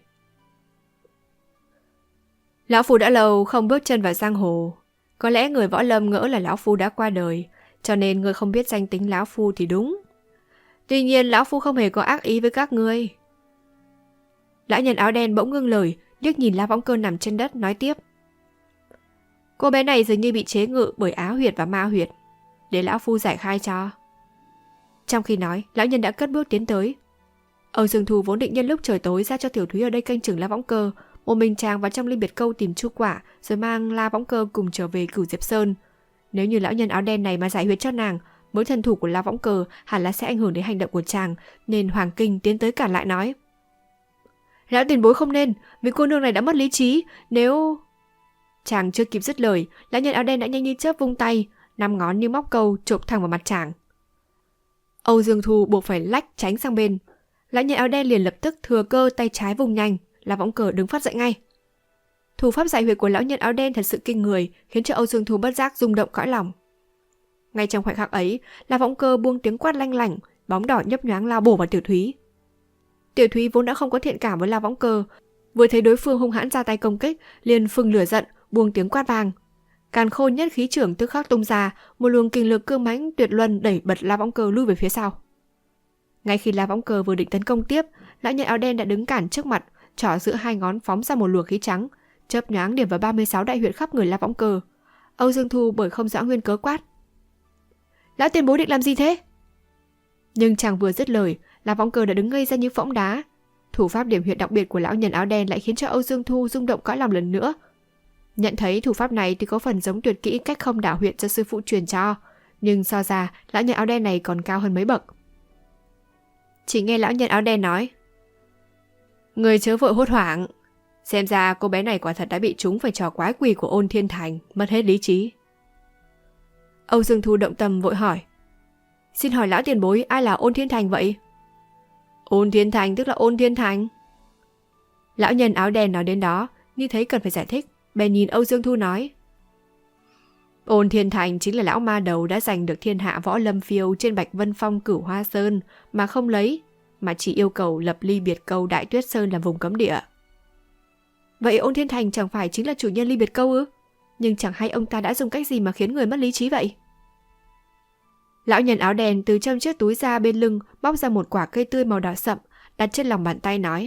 B: "Lão phu đã lâu không bước chân vào giang hồ, có lẽ người võ lâm ngỡ là lão phu đã qua đời, cho nên ngươi không biết danh tính lão phu thì đúng. Tuy nhiên lão phu không hề có ác ý với các ngươi." Lão nhân áo đen bỗng ngưng lời, liếc nhìn La Võng Cơ nằm trên đất, nói tiếp: "Cô bé này dường như bị chế ngự bởi á huyệt và ma huyệt, để lão phu giải khai cho." Trong khi nói, lão nhân đã cất bước tiến tới. Âu Dương Thu vốn định nhân lúc trời tối ra cho Tiểu Thúy ở đây canh chừng La Võng Cơ, một mình chàng vào trong Linh Biệt Câu tìm chu quả, rồi mang La Võng Cơ cùng trở về Cửu Diệp Sơn. Nếu như lão nhân áo đen này mà giải huyệt cho nàng, mối thân thủ của La Võng Cơ hẳn là sẽ ảnh hưởng đến hành động của chàng, nên Hoàng Kinh tiến tới cản lại nói: "Lão tiền bối không nên, vì cô nương này đã mất lý trí, nếu..." Chàng chưa kịp dứt lời, lão nhân áo đen đã nhanh như chớp vung tay, 5 ngón như móc câu chộp thẳng vào mặt chàng. Âu Dương Thu buộc phải lách tránh sang bên. Lão nhân áo đen liền lập tức thừa cơ tay trái vùng nhanh, La Võng Cơ đứng phát dậy ngay. Thủ pháp giải huyệt của lão nhân áo đen thật sự kinh người, khiến cho Âu Dương Thu bất giác rung động cõi lòng. Ngay trong khoảnh khắc ấy, La Võng Cơ buông tiếng quát lanh lảnh, bóng đỏ nhấp nhoáng lao bổ vào Tiểu Thúy. Tiểu Thúy vốn đã không có thiện cảm với La Võng Cơ, vừa thấy đối phương hung hãn ra tay công kích, liền phừng lửa giận, buông tiếng quát vang. Càn Khôn nhất khí trưởng tức khắc tung ra, một luồng kinh lực cương mãnh tuyệt luân đẩy bật La Võng Cơ lui về phía sau. Ngay khi La Võng Cơ vừa định tấn công tiếp, lão nhân áo đen đã đứng cản trước mặt, trỏ giữa hai ngón phóng ra một luồng khí trắng, chớp nhoáng điểm vào 36 đại huyệt khắp người La Võng Cơ. Âu Dương Thu bởi không rõ nguyên cớ quát: "Lão tiền bối định làm gì thế?" Nhưng chàng vừa dứt lời, La Võng Cơ đã đứng ngây ra như phỗng đá. Thủ pháp điểm huyệt đặc biệt của lão nhân áo đen lại khiến cho Âu Dương Thu rung động cõi lòng lần nữa. Nhận thấy thủ pháp này thì có phần giống tuyệt kỹ cách không đảo huyệt do sư phụ truyền cho, nhưng so ra lão nhân áo đen này còn cao hơn mấy bậc. Chỉ nghe lão nhân áo đen nói: "Người chớ vội hốt hoảng, xem ra cô bé này quả thật đã bị trúng phải trò quái quỷ của Ôn Thiên Thành, mất hết lý trí." Âu Dương Thu động tâm vội hỏi: "Xin hỏi lão tiền bối, ai là Ôn Thiên Thành vậy?" "Ôn Thiên Thành tức là Ôn Thiên Thành." Lão nhân áo đen nói đến đó, như thấy cần phải giải thích, bèn nhìn Âu Dương Thu nói: "Ôn Thiên Thành chính là lão ma đầu đã giành được thiên hạ võ lâm phiêu trên Bạch Vân Phong Cửu Hoa Sơn mà không lấy, mà chỉ yêu cầu lập Ly Biệt Câu Đại Tuyết Sơn làm vùng cấm địa." "Vậy Ôn Thiên Thành chẳng phải chính là chủ nhân Ly Biệt Câu ư? Nhưng chẳng hay ông ta đã dùng cách gì mà khiến người mất lý trí vậy?" Lão nhân áo đen từ trong chiếc túi da bên lưng móc ra một quả cây tươi màu đỏ sậm, đặt trên lòng bàn tay nói: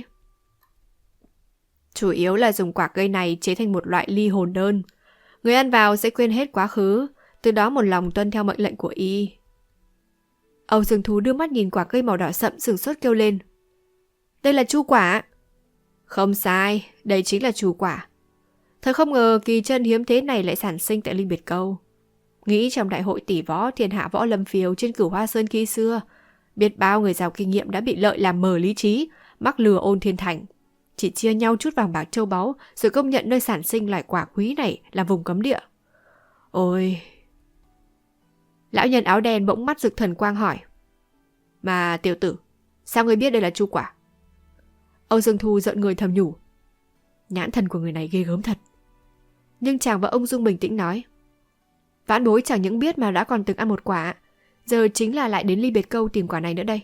B: Chủ yếu là dùng quả cây này chế thành một loại ly hồn đơn. Người ăn vào sẽ quên hết quá khứ, từ đó một lòng tuân theo mệnh lệnh của y. Âu Dương Thu đưa mắt nhìn quả cây màu đỏ sậm, sửng sốt kêu lên: Đây là chu quả. Không sai, đây chính là chu quả. Thật không ngờ kỳ chân hiếm thế này lại sản sinh tại Linh Biệt Câu. Nghĩ trong đại hội tỷ võ thiên hạ võ lâm phiêu trên Cửu Hoa Sơn khi xưa, biết bao người giàu kinh nghiệm đã bị lợi làm mờ lý trí, mắc lừa Ôn Thiên Thành. Chỉ chia nhau chút vàng bạc châu báu rồi công nhận nơi sản sinh loại quả quý này là vùng cấm địa. Ôi! Lão nhân áo đen bỗng mắt rực thần quang hỏi: Mà tiểu tử, sao ngươi biết đây là chu quả? Âu Dương Thu giận người thầm nhủ: Nhãn thần của người này ghê gớm thật. Nhưng chàng và ông Dung bình tĩnh nói: Vãn bối chẳng những biết mà đã còn từng ăn một quả, giờ chính là lại đến Ly Biệt Câu tìm quả này nữa đây.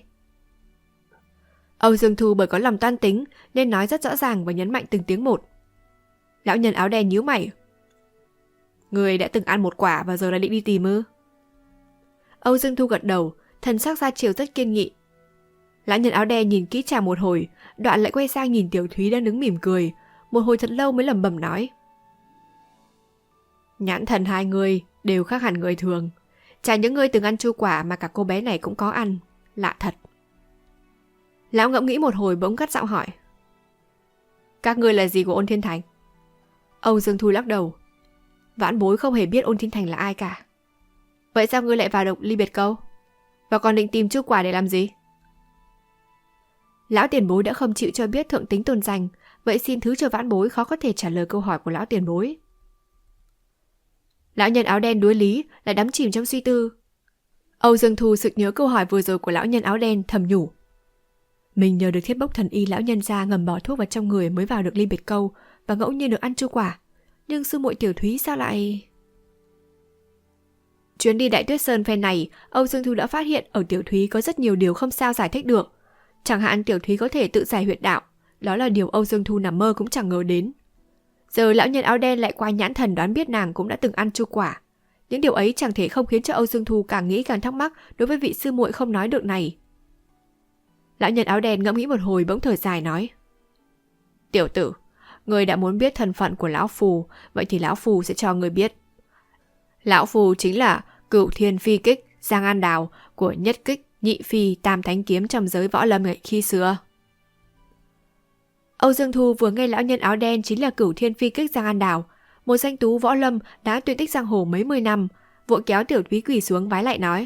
B: Âu Dương Thu bởi có lòng toan tính nên nói rất rõ ràng và nhấn mạnh từng tiếng một. Lão nhân áo đen nhíu mày: Người đã từng ăn một quả và giờ lại định đi tìm ư? Âu Dương Thu gật đầu, thần sắc ra chiều rất kiên nghị. Lão nhân áo đen nhìn kỹ chàng một hồi, đoạn lại quay sang nhìn Tiểu Thúy đang đứng mỉm cười, một hồi thật lâu mới lẩm bẩm nói: Nhãn thần hai người đều khác hẳn người thường. Chẳng những ngươi từng ăn chu quả mà cả cô bé này cũng có ăn. Lạ thật. Lão ngẫm nghĩ một hồi bỗng cất giọng hỏi: Các ngươi là gì của Ôn Thiên Thành? Âu Dương Thu lắc đầu: Vãn bối không hề biết Ôn Thiên Thành là ai cả. Vậy sao ngươi lại vào độc Ly Biệt Câu? Và còn định tìm chu quả để làm gì? Lão tiền bối đã không chịu cho biết thượng tính tôn danh, vậy xin thứ cho vãn bối khó có thể trả lời câu hỏi của lão tiền bối. Lão nhân áo đen đuối lý lại đắm chìm trong suy tư. Âu Dương Thu sực nhớ câu hỏi vừa rồi của lão nhân áo đen, thầm nhủ: Mình nhờ được thiết bốc thần y lão nhân ra ngầm bỏ thuốc vào trong người mới vào được Ly Biệt Câu và ngẫu nhiên được ăn chu quả. Nhưng sư muội Tiểu Thúy sao lại... Chuyến đi Đại Tuyết Sơn phen này, Âu Dương Thu đã phát hiện ở Tiểu Thúy có rất nhiều điều không sao giải thích được. Chẳng hạn Tiểu Thúy có thể tự giải huyệt đạo, đó là điều Âu Dương Thu nằm mơ cũng chẳng ngờ đến. Giờ lão nhân áo đen lại qua nhãn thần đoán biết nàng cũng đã từng ăn chu quả. Những điều ấy chẳng thể không khiến cho Âu Dương Thu càng nghĩ càng thắc mắc đối với vị sư muội không nói được này. Lão nhân áo đen ngẫm nghĩ một hồi bỗng thở dài nói: Tiểu tử, người đã muốn biết thân phận của lão phù, vậy thì lão phù sẽ cho người biết. Lão phù chính là Cửu Thiên Phi Kích Giang An Đào của Nhất Kích Nhị Phi Tam Thánh Kiếm trong giới võ lâm khi xưa. Âu Dương Thu vừa nghe lão nhân áo đen chính là Cửu Thiên Phi Kích Giang An Đào, một danh tú võ lâm đã tuyệt tích giang hồ mấy mươi năm, vội kéo Tiểu Thúy quỳ xuống vái lại nói: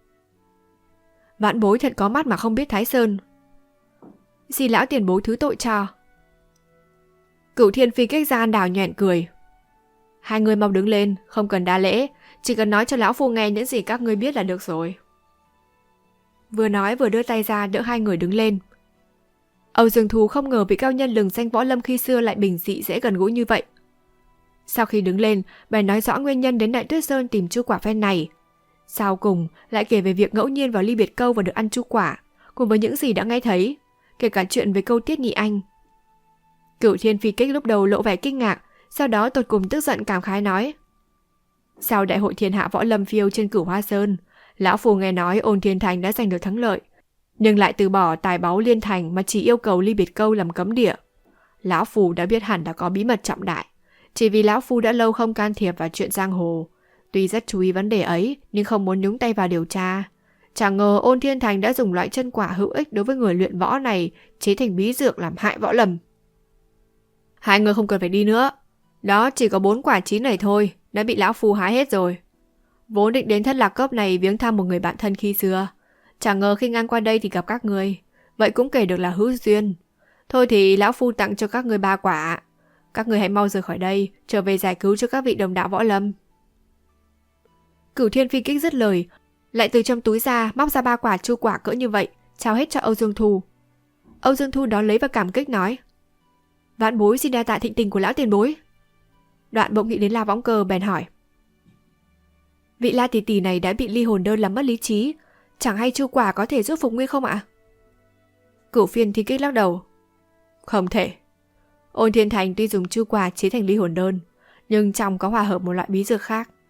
B: Vãn bối thật có mắt mà không biết Thái Sơn, xin lão tiền bối thứ tội cho. Cửu Thiên Phi Kích Giang An Đào nhoẻn cười: Hai người mau đứng lên, không cần đa lễ, chỉ cần nói cho lão phu nghe những gì các ngươi biết là được rồi. Vừa nói vừa đưa tay ra đỡ hai người đứng lên. Âu Dương Thu không ngờ vị cao nhân lừng danh võ lâm khi xưa lại bình dị dễ gần gũi như vậy. Sau khi đứng lên, bèn nói rõ nguyên nhân đến Đại Tuyết Sơn tìm chu quả phen này. Sau cùng lại kể về việc ngẫu nhiên vào Ly Biệt Câu và được ăn chu quả, cùng với những gì đã nghe thấy, kể cả chuyện về câu Tiết Nhị Anh. Cửu Thiên Phi Kích lúc đầu lộ vẻ kinh ngạc, sau đó tột cùng tức giận cảm khái nói: Sau đại hội thiên hạ võ lâm phiêu trên Cửu Hoa Sơn, lão phù nghe nói Ôn Thiên Thành đã giành được thắng lợi, nhưng lại từ bỏ tài báu liên thành mà chỉ yêu cầu Ly Biệt Câu làm cấm địa. Lão phù đã biết hẳn đã có bí mật trọng đại, chỉ vì lão phu đã lâu không can thiệp vào chuyện giang hồ. Tuy rất chú ý vấn đề ấy, nhưng không muốn nhúng tay vào điều tra. Chẳng ngờ Ôn Thiên Thành đã dùng loại chân quả hữu ích đối với người luyện võ này chế thành bí dược làm hại võ lâm. Hai người không cần phải đi nữa. Đó chỉ có 4 quả chín này thôi, đã bị lão phu hái hết rồi. Vốn định đến Thất Lạc Cốc này viếng thăm một người bạn thân khi xưa, chẳng ngờ khi ngang qua đây thì gặp các người, vậy cũng kể được là hữu duyên. Thôi thì lão phu tặng cho các người 3 quả. Các người hãy mau rời khỏi đây, trở về giải cứu cho các vị đồng đạo võ lâm. Cửu Thiên Phi Kích dứt lời, lại từ trong túi ra móc ra 3 quả chu quả cỡ như vậy, trao hết cho Âu Dương Thu. Âu Dương Thu đón lấy và cảm kích nói: Vãn bối xin đa tạ thịnh tình của lão tiền bối. Đoạn bỗng nghĩ đến La Võng Cơ bèn hỏi: Vị La tỷ tỷ này đã bị ly hồn đơn làm mất lý trí, chẳng hay chu quả có thể giúp phục nguy không ạ? Cửu Thiên Phi Kích lắc đầu: Không thể. Ôn Thiên Thành tuy dùng chu quả chế thành ly hồn đơn, nhưng trong có hòa hợp một loại bí dược khác.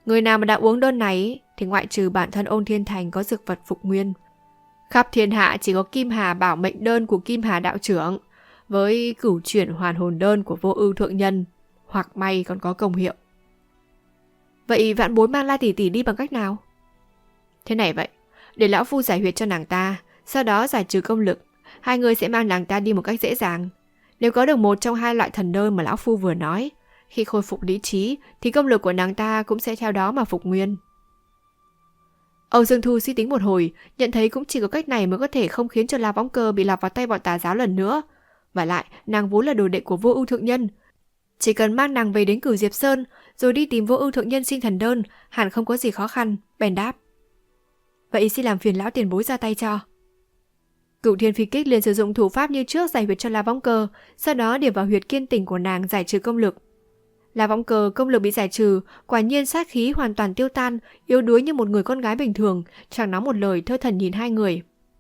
B: Người nào mà đã uống đơn này thì ngoại trừ bản thân Ôn Thiên Thành có dược vật phục nguyên, khắp thiên hạ chỉ có Kim Hà bảo mệnh đơn của Kim Hà đạo trưởng với cửu chuyển hoàn hồn đơn của Vô Ưu thượng nhân, hoặc may còn có công hiệu. Vậy Vãn Bối mang La tỷ tỷ đi bằng cách nào? Thế này vậy, để lão phu giải huyệt cho nàng ta, sau đó giải trừ công lực, hai người sẽ mang nàng ta đi một cách dễ dàng. Nếu có được một trong hai loại thần đơn mà lão phu vừa nói, khi khôi phục lý trí thì công lực của nàng ta cũng sẽ theo đó mà phục nguyên. Âu Dương Thu suy tính một hồi, nhận thấy cũng chỉ có cách này mới có thể không khiến cho La Võng Cơ bị lọt vào tay bọn tà giáo lần nữa. Và lại, nàng vốn là đồ đệ của Vô Ưu thượng nhân, chỉ cần mang nàng về đến Cửu Diệp Sơn rồi đi tìm Vô Ưu thượng nhân xin thần đơn, hẳn không có gì khó khăn. Bèn đáp: vậy xin làm phiền lão tiền bối ra tay cho. Cửu Thiên Phi Kích liền sử dụng thủ pháp như trước giải huyệt cho La Võng Cơ, sau đó điểm vào huyệt kiên tình của nàng giải trừ công lực. La Võng Cơ công lực bị giải trừ, quả nhiên sát khí hoàn toàn tiêu tan, yếu đuối như một người con gái bình thường, chẳng nói một lời, thơ thẩn nhìn hai người.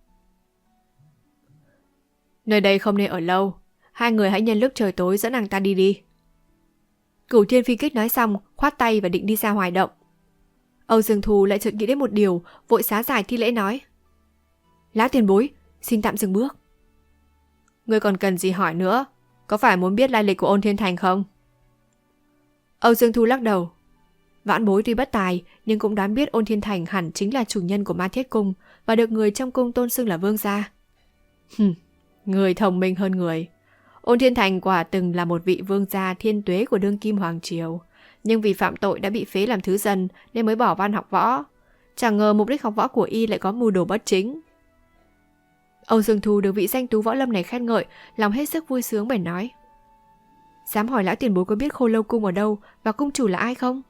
B: Nơi đây không nên ở lâu, hai người hãy nhân lúc trời tối dẫn nàng ta đi đi. Cửu Thiên Phi Kích nói xong, khoát tay và định đi ra ngoài động. Âu Dương Thu lại chợt nghĩ đến một điều, vội xá giải thi lễ nói: lão tiền bối, xin tạm dừng bước. Ngươi còn cần gì hỏi nữa, có phải muốn biết lai lịch của Ôn Thiên Thành không? Âu Dương Thu lắc đầu: vãn bối tuy bất tài, nhưng cũng đoán biết Ôn Thiên Thành hẳn chính là chủ nhân của Ma Thiết Cung và được người trong cung tôn xưng là vương gia. Người thông minh hơn người. Ôn Thiên Thành quả từng là một vị vương gia thiên tuế của đương kim hoàng triều, nhưng vì phạm tội đã bị phế làm thứ dân nên mới bỏ văn học võ. Chẳng ngờ mục đích học võ của y lại có mưu đồ bất chính. Âu Dương Thu được vị danh tú võ lâm này khen ngợi, lòng hết sức vui sướng bèn nói: dám hỏi lão tiền bối có biết Khô Lâu Cung ở đâu và cung chủ là ai không?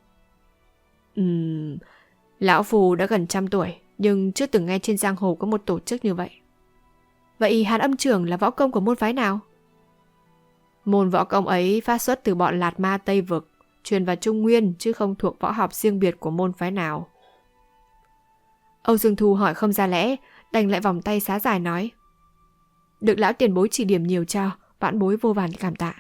B: Lão phù đã gần 100 tuổi, nhưng chưa từng nghe trên giang hồ có một tổ chức như vậy. Vậy Hàn Âm Trưởng là võ công của môn phái nào? Môn võ công ấy phát xuất từ bọn Lạt Ma Tây Vực, truyền vào Trung Nguyên chứ không thuộc võ học riêng biệt của môn phái nào. Âu Dương Thu hỏi không ra lẽ, đành lại vòng tay xá giải nói: được lão tiền bối chỉ điểm nhiều cho, vãn bối vô vàn cảm tạ.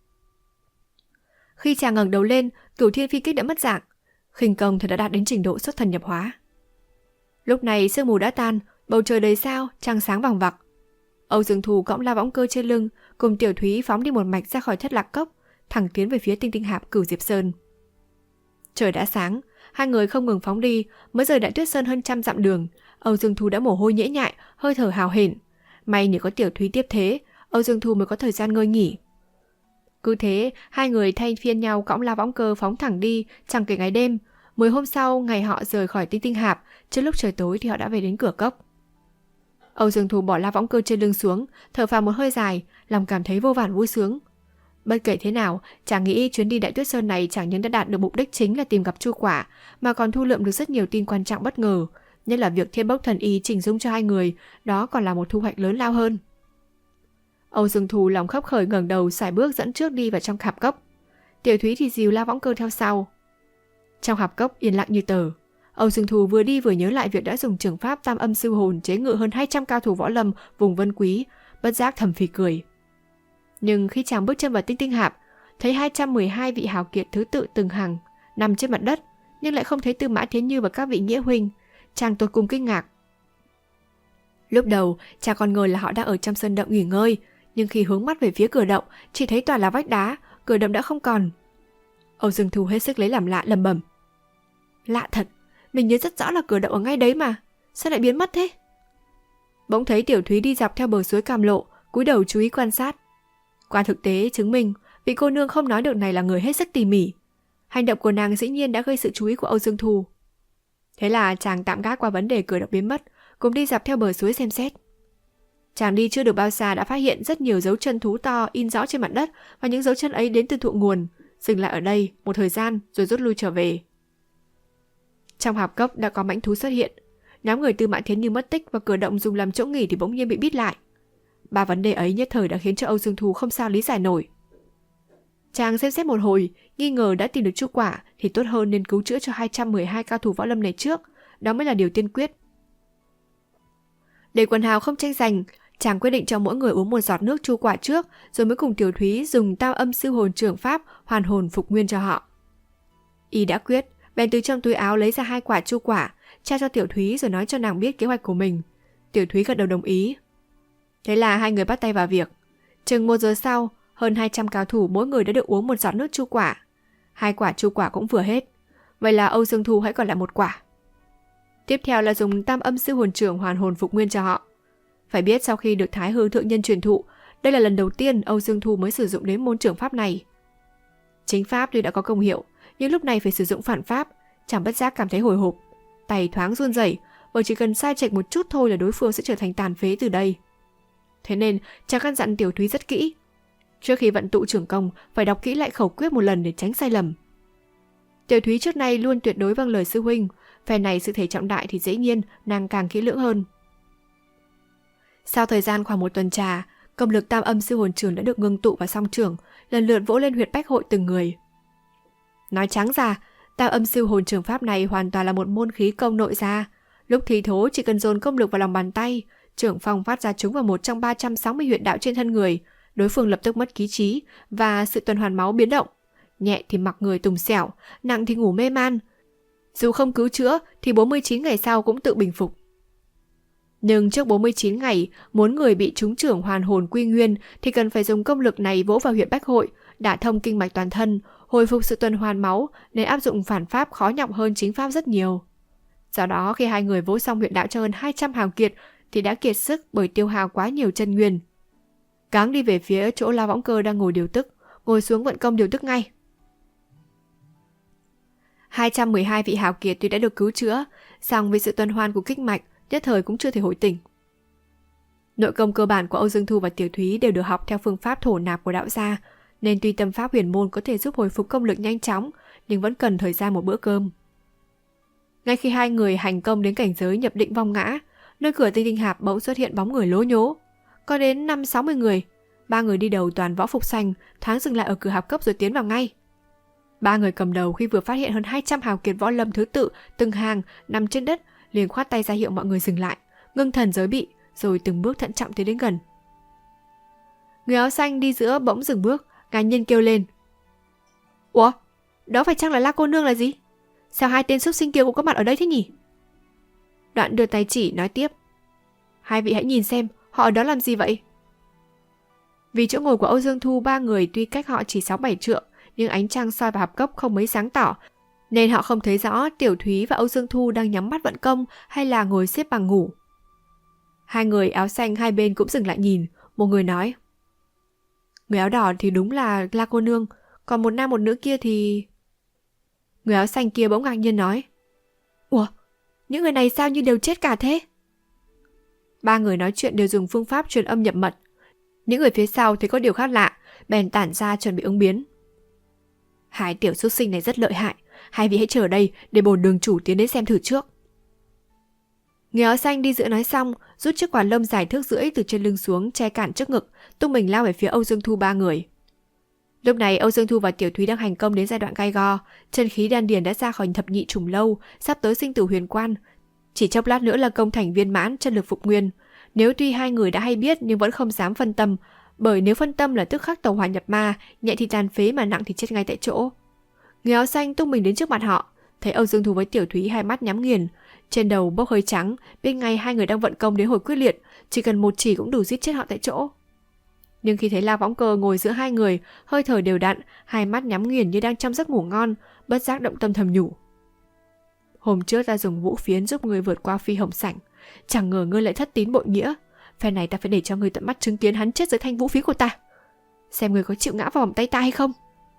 B: Khi chàng ngẩng đầu lên, Cửu Thiên Phi Kích đã mất dạng, khinh công thật đã đạt đến trình độ xuất thần nhập hóa. Lúc này sương mù đã tan, bầu trời đầy sao, trăng sáng vằng vặc. Âu Dương Thu cõng La Võng Cơ trên lưng, cùng Tiểu Thúy phóng đi một mạch ra khỏi Thất Lạc Cốc, thẳng tiến về phía Tinh Tinh Hạp Cửu Diệp Sơn. Trời đã sáng, hai người không ngừng phóng đi, mới rời Đại Tuyết Sơn hơn 100 dặm đường. Âu Dương Thu đã mồ hôi nhễ nhại, hơi thở hào hển. May nhờ có Tiểu Thúy tiếp thế, Âu Dương Thu mới có thời gian ngơi nghỉ. Cứ thế, hai người thay phiên nhau cõng La Võng Cơ phóng thẳng đi, chẳng kể ngày đêm. 10 hôm sau, ngày họ rời khỏi Tinh Tinh Hạp, trước lúc trời tối thì họ đã về đến cửa cốc. Âu Dương Thu bỏ La Võng Cơ trên lưng xuống, thở phào một hơi dài, lòng cảm thấy vô vàn vui sướng. Bất kể thế nào, chàng nghĩ chuyến đi Đại Tuyết Sơn này chẳng những đã đạt được mục đích chính là tìm gặp Chu Quả, mà còn thu lượm được rất nhiều tin quan trọng bất ngờ, nhất là việc Thiên Bốc Thần Y chỉnh dung cho hai người, đó còn là một thu hoạch lớn lao hơn. Âu Dương Thu lòng khấp khởi ngẩng đầu sải bước dẫn trước đi vào trong hạp cốc. Tiểu Thúy thì dìu La Võng Cơ theo sau. Trong hạp cốc yên lặng như tờ. Âu Dương Thu vừa đi vừa nhớ lại việc đã dùng trường pháp Tam Âm Sư Hồn chế ngự hơn 200 cao thủ võ lâm vùng Vân Quý, bất giác thầm phì cười. Nhưng khi chàng bước chân vào Tinh Tinh Hạp, thấy 212 vị hào kiệt thứ tự từng hàng nằm trên mặt đất, nhưng lại không thấy Tư Mã Thiến Như và các vị nghĩa huynh, chàng tột cùng kinh ngạc. Lúc đầu, chàng còn ngờ là họ đang ở trong sân động nghỉ ngơi, nhưng khi hướng mắt về phía cửa động, chỉ thấy toàn là vách đá, cửa động đã không còn. Âu Dương Thu hết sức lấy làm lạ, lẩm bẩm: lạ thật, mình nhớ rất rõ là cửa động ở ngay đấy mà, sao lại biến mất thế? Bỗng thấy Tiểu Thúy đi dọc theo bờ suối Cam Lộ, cúi đầu chú ý quan sát. Qua thực tế chứng minh, vị cô nương không nói được này là người hết sức tỉ mỉ. Hành động của nàng dĩ nhiên đã gây sự chú ý của Âu Dương Thu. Thế là chàng tạm gác qua vấn đề cửa động biến mất, cùng đi dọc theo bờ suối xem xét. Chàng đi chưa được bao xa đã phát hiện rất nhiều dấu chân thú to in rõ trên mặt đất, và những dấu chân ấy đến từ thượng nguồn, dừng lại ở đây một thời gian rồi rút lui trở về. Trong hạp cốc đã có mãnh thú xuất hiện. Nhóm người Tư Mã Thiến Như mất tích và cửa động dùng làm chỗ nghỉ thì bỗng nhiên bị bít lại. Ba vấn đề ấy nhất thời đã khiến cho Âu Dương Thu không sao lý giải nổi. Chàng xem xét một hồi, nghi ngờ đã tìm được Chu Quả thì tốt hơn nên cứu chữa cho 212 cao thủ võ lâm này trước, đó mới là điều tiên quyết. Để quần hào không tranh giành, chàng quyết định cho mỗi người uống một giọt nước Chu Quả trước, rồi mới cùng Tiểu Thúy dùng Tam Âm Sư Hồn trưởng pháp hoàn hồn phục nguyên cho họ. Y đã quyết, bèn từ trong túi áo lấy ra 2 quả chu quả, trao cho Tiểu Thúy rồi nói cho nàng biết kế hoạch của mình. Tiểu Thúy gật đầu đồng ý. Thế là hai người bắt tay vào việc. Chừng 1 giờ sau, hơn 200 cao thủ mỗi người đã được uống 1 giọt nước chu quả. 2 quả chu quả cũng vừa hết. Vậy là Âu Dương Thu hãy còn lại 1 quả. Tiếp theo là dùng Tam Âm Sư Hồn Trưởng hoàn hồn phục nguyên cho họ. Phải biết sau khi được Thái Hư Thượng Nhân truyền thụ, đây là lần đầu tiên Âu Dương Thu mới sử dụng đến môn trưởng pháp này. Chính pháp tuy đã có công hiệu, nhưng lúc này phải sử dụng phản pháp, chàng bất giác cảm thấy hồi hộp. Tay thoáng run rẩy, bởi chỉ cần sai chệch một chút thôi là đối phương sẽ trở thành tàn phế từ đây. Thế nên chàng căn dặn Tiểu Thúy rất kỹ. Trước khi vận tụ trưởng công, phải đọc kỹ lại khẩu quyết một lần để tránh sai lầm. Tiểu Thúy trước nay luôn tuyệt đối vâng lời sư huynh, phe này sự thể trọng đại thì dĩ nhiên nàng càng kỹ lưỡng hơn. Sau thời gian khoảng 1 tuần trà, công lực Tam Âm Sư Hồn Trưởng đã được ngưng tụ vào song trưởng, lần lượt vỗ lên huyệt bách hội từng người. Nói trắng ra, Tam Âm Sư Hồn Trưởng pháp này hoàn toàn là một môn khí công nội gia. Lúc thi thố chỉ cần dồn công lực vào lòng bàn tay, trưởng phong phát ra chúng vào một trong 360 huyệt đạo trên thân người, đối phương lập tức mất khí trí và sự tuần hoàn máu biến động. Nhẹ thì mặc người tùng xẻo, nặng thì ngủ mê man. Dù không cứu chữa thì 49 ngày sau cũng tự bình phục. Nhưng trước 49 ngày, muốn người bị trúng trưởng hoàn hồn quy nguyên thì cần phải dùng công lực này vỗ vào huyệt bách hội, đả thông kinh mạch toàn thân, hồi phục sự tuần hoàn máu, nên áp dụng phản pháp khó nhọc hơn chính pháp rất nhiều. Do đó khi hai người vỗ xong huyệt đạo cho hơn 200 hào kiệt thì đã kiệt sức bởi tiêu hao quá nhiều chân nguyên. Cáng đi về phía chỗ La Võng Cơ đang ngồi điều tức, ngồi xuống vận công điều tức ngay. 212 vị hào kiệt tuy đã được cứu chữa, song vì sự tuần hoàn của kinh mạch nhất thời cũng chưa thể hồi tỉnh. Nội công cơ bản của Âu Dương Thu và Tiểu Thúy đều được học theo phương pháp thổ nạp của đạo gia, nên tuy tâm pháp huyền môn có thể giúp hồi phục công lực nhanh chóng, nhưng vẫn cần thời gian một bữa cơm. Ngay khi hai người hành công đến cảnh giới nhập định vong ngã, nơi cửa Tinh Tinh Hạp bỗng xuất hiện bóng người lố nhố. Có đến 50-60 người, 3 người đi đầu toàn võ phục xanh, thoáng dừng lại ở cửa hạp cốc rồi tiến vào ngay. 3 người cầm đầu khi vừa phát hiện hơn 200 hào kiệt võ lâm thứ tự từng hàng nằm trên đất, liền khoát tay ra hiệu mọi người dừng lại, ngưng thần giới bị, rồi từng bước thận trọng tiến đến gần. Người áo xanh đi giữa bỗng dừng bước, ngạc nhiên kêu lên: "Ủa, đó phải chăng là La cô nương là gì? Sao 2 tên súc sinh kia cũng có mặt ở đây thế nhỉ?" Đoạn đưa tay chỉ nói tiếp: "Hai vị hãy nhìn xem, họ ở đó làm gì vậy?" Vì chỗ ngồi của Âu Dương Thu 3 người tuy cách họ chỉ 6-7 trượng, nhưng ánh trăng soi vào hạp cốc không mấy sáng tỏ, nên họ không thấy rõ Tiểu Thúy và Âu Dương Thu đang nhắm mắt vận công hay là ngồi xếp bằng ngủ. Hai người áo xanh hai bên cũng dừng lại nhìn, một người nói: "Người áo đỏ thì đúng là La cô nương, còn một nam một nữ kia thì..." Người áo xanh kia bỗng ngạc nhiên nói: "Ủa, những người này sao như đều chết cả thế?" 3 người nói chuyện đều dùng phương pháp truyền âm nhập mật. Những người phía sau thấy có điều khác lạ, bèn tản ra chuẩn bị ứng biến. "Hai tiểu xuất sinh này rất lợi hại, hai vị hãy chờ đây để bổn đường chủ tiến đến xem thử trước." Người áo xanh đi giữa nói xong, rút chiếc quạt lông dài 1,5 thước từ trên lưng xuống che cản trước ngực, tung mình lao về phía Âu Dương Thu 3 người. Lúc này Âu Dương Thu và Tiểu Thúy đang hành công đến giai đoạn gai go, chân khí đan điền đã ra khỏi thập nhị trùng lâu, sắp tới sinh tử huyền quan. Chỉ chốc lát nữa là công thành viên mãn, chân lực phục nguyên. Nếu tuy hai người đã hay biết nhưng vẫn không dám phân tâm, bởi nếu phân tâm là tức khắc tẩu hỏa nhập ma, nhẹ thì tàn phế mà nặng thì chết ngay tại chỗ. Người áo xanh tung mình đến trước mặt họ, thấy Âu Dương Thu với Tiểu Thúy hai mắt nhắm nghiền, trên đầu bốc hơi trắng, bên ngay hai người đang vận công đến hồi quyết liệt, chỉ cần một chỉ cũng đủ giết chết họ tại chỗ. Nhưng khi thấy La Võng Cơ ngồi giữa hai người, hơi thở đều đặn, hai mắt nhắm nghiền như đang trong giấc ngủ ngon, bất giác động tâm thầm nhủ: "Hôm trước ta dùng vũ phiến giúp ngươi vượt qua phi hồng sảnh, chẳng ngờ ngươi lại thất tín bội nghĩa. Phe này ta phải để cho ngươi tận mắt chứng kiến hắn chết dưới thanh vũ khí của ta. Xem ngươi có chịu ngã vào vòng tay ta hay không."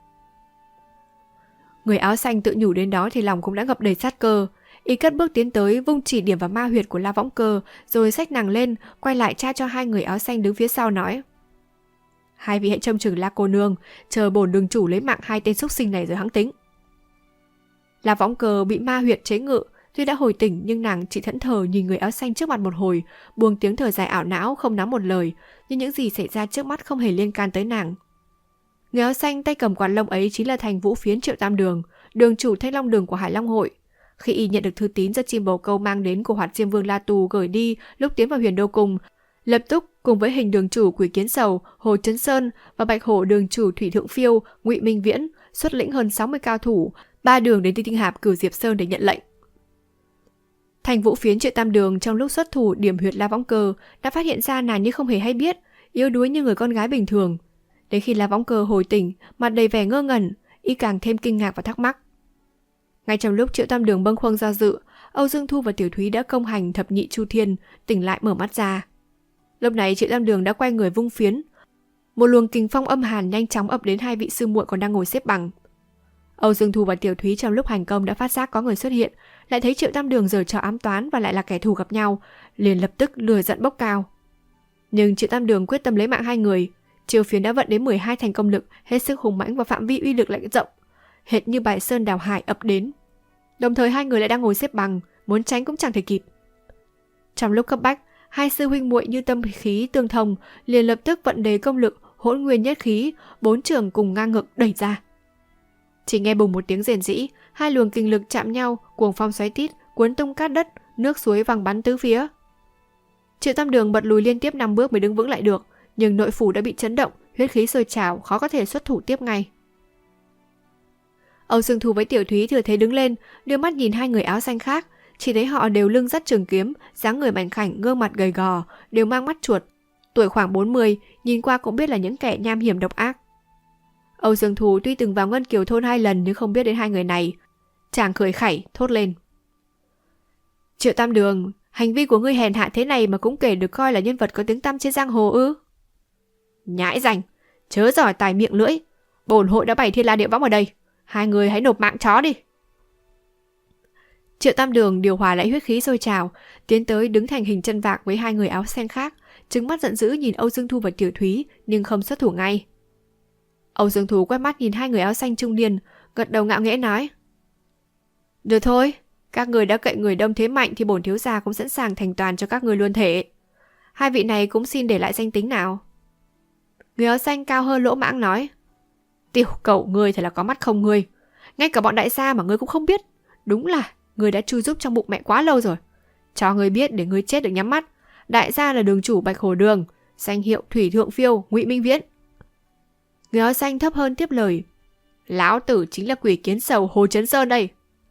B: Người áo xanh tự nhủ đến đó thì lòng cũng đã ngập đầy sát cơ. Y cất bước tiến tới, vung chỉ điểm vào ma huyệt của La Võng Cơ, rồi xách nàng lên, quay lại tra cho hai người áo xanh đứng phía sau nói: "Hai vị hãy trông chừng La cô nương, chờ bổn đường chủ lấy mạng 2 tên súc sinh này rồi hẵng tính." La Võng Cơ bị ma huyệt chế ngự, tuy đã hồi tỉnh nhưng nàng chỉ thẫn thờ nhìn người áo xanh trước mặt một hồi, buông tiếng thở dài ảo não không nói một lời, nhưng những gì xảy ra trước mắt không hề liên can tới nàng. Người áo xanh tay cầm quạt lông ấy chính là Thành Vũ Phiến Triệu Tam Đường, đường chủ Thanh Long Đường của Hải Long Hội. Khi y nhận được thư tín do chim bồ câu mang đến của Hoạt Diêm Vương La Tù gửi đi lúc tiến vào Huyền Đô Cung, lập tức cùng với hình đường chủ Quỷ Kiến Sầu, Hồ Chấn Sơn và bạch hổ đường chủ Thủy Thượng Phiêu, Ngụy Minh Viễn xuất lĩnh hơn 60 cao thủ, Ba Đường đến Tinh Hạp cử Diệp Sơn để nhận lệnh. Thành Vũ Phiến Triệu Tam Đường trong lúc xuất thủ điểm huyệt La Võng Cơ đã phát hiện ra nàng như không hề hay biết, yếu đuối như người con gái bình thường. Đến khi La Võng Cơ hồi tỉnh, mặt đầy vẻ ngơ ngẩn, y càng thêm kinh ngạc và thắc mắc. Ngay trong lúc Triệu Tam Đường bâng khuâng do dự, Âu Dương Thu và Tiểu Thúy đã công hành thập nhị chu thiên, tỉnh lại mở mắt ra. Lúc này Triệu Tam Đường đã quay người vung phiến. Một luồng kình phong âm hàn nhanh chóng ập đến hai vị sư muội còn đang ngồi xếp bằng. Âu Dương Thu và Tiểu Thúy trong lúc hành công đã phát giác có người xuất hiện, lại thấy Triệu Tam Đường giở trò ám toán và lại là kẻ thù gặp nhau, liền lập tức lửa giận bốc cao. Nhưng Triệu Tam Đường quyết tâm lấy mạng hai người, chiêu phiến đã vận đến 12 thành công lực, hết sức hùng mãnh và phạm vi uy lực lại rộng, hệt như bài sơn đảo hải ập đến. Đồng thời hai người lại đang ngồi xếp bằng, muốn tránh cũng chẳng thể kịp. Trong lúc cấp bách, hai sư huynh muội như tâm khí tương thông, liền lập tức vận đề công lực, hỗn nguyên nhất khí, 4 trường cùng ngang ngực đẩy ra. Chỉ nghe bùng một tiếng rền rĩ, hai luồng kinh lực chạm nhau, cuồng phong xoáy tít, cuốn tung cát đất, nước suối văng bắn tứ phía. Triệu Tam Đường bật lùi liên tiếp 5 bước mới đứng vững lại được, nhưng nội phủ đã bị chấn động, huyết khí sôi trào, khó có thể xuất thủ tiếp ngay. Âu Dương Thu với Tiểu Thúy thừa thế đứng lên, đưa mắt nhìn hai người áo xanh khác, chỉ thấy họ đều lưng dắt trường kiếm, dáng người mảnh khảnh, gương mặt gầy gò, đều mang mắt chuột, tuổi khoảng 40, nhìn qua cũng biết là những kẻ nham hiểm độc ác. Âu Dương Thu tuy từng vào Ngân Kiều thôn 2 lần nhưng không biết đến hai người này. Chàng cười khẩy thốt lên: Triệu Tam Đường, hành vi của ngươi hèn hạ thế này mà cũng kể được coi là nhân vật có tiếng tăm trên giang hồ ư? Nhãi rành, chớ giỏi tài miệng lưỡi, bổn hội đã bày Thiên La Địa Võng ở đây, hai người hãy nộp mạng chó đi. Triệu Tam Đường điều hòa lại huyết khí sôi trào, tiến tới đứng thành hình chân vạc với hai người áo xanh khác, trừng mắt giận dữ nhìn Âu Dương Thu và Tiểu Thúy nhưng không xuất thủ ngay. Âu Dương Thu quét mắt nhìn hai người áo xanh trung niên, gật đầu ngạo nghễ nói: Được thôi, các người đã cậy người đông thế mạnh thì bổn thiếu gia cũng sẵn sàng thành toàn cho các người luôn thể. Hai vị này cũng xin để lại danh tính nào. Người áo xanh cao hơn lỗ mãng nói: Tiểu cẩu ngươi thật là có mắt không ngươi, ngay cả bọn đại gia mà ngươi cũng không biết. Đúng là ngươi đã chui giúp trong bụng mẹ quá lâu rồi. Cho ngươi biết để ngươi chết được nhắm mắt. Đại gia là đường chủ Bạch Hồ Đường, danh hiệu Thủy Thượng Phiêu, Ngụy Minh Viễn. Người áo xanh thấp hơn tiếp lời: Lão tử chính là quỷ kiến sầu Hồ Chấn Sơn đây.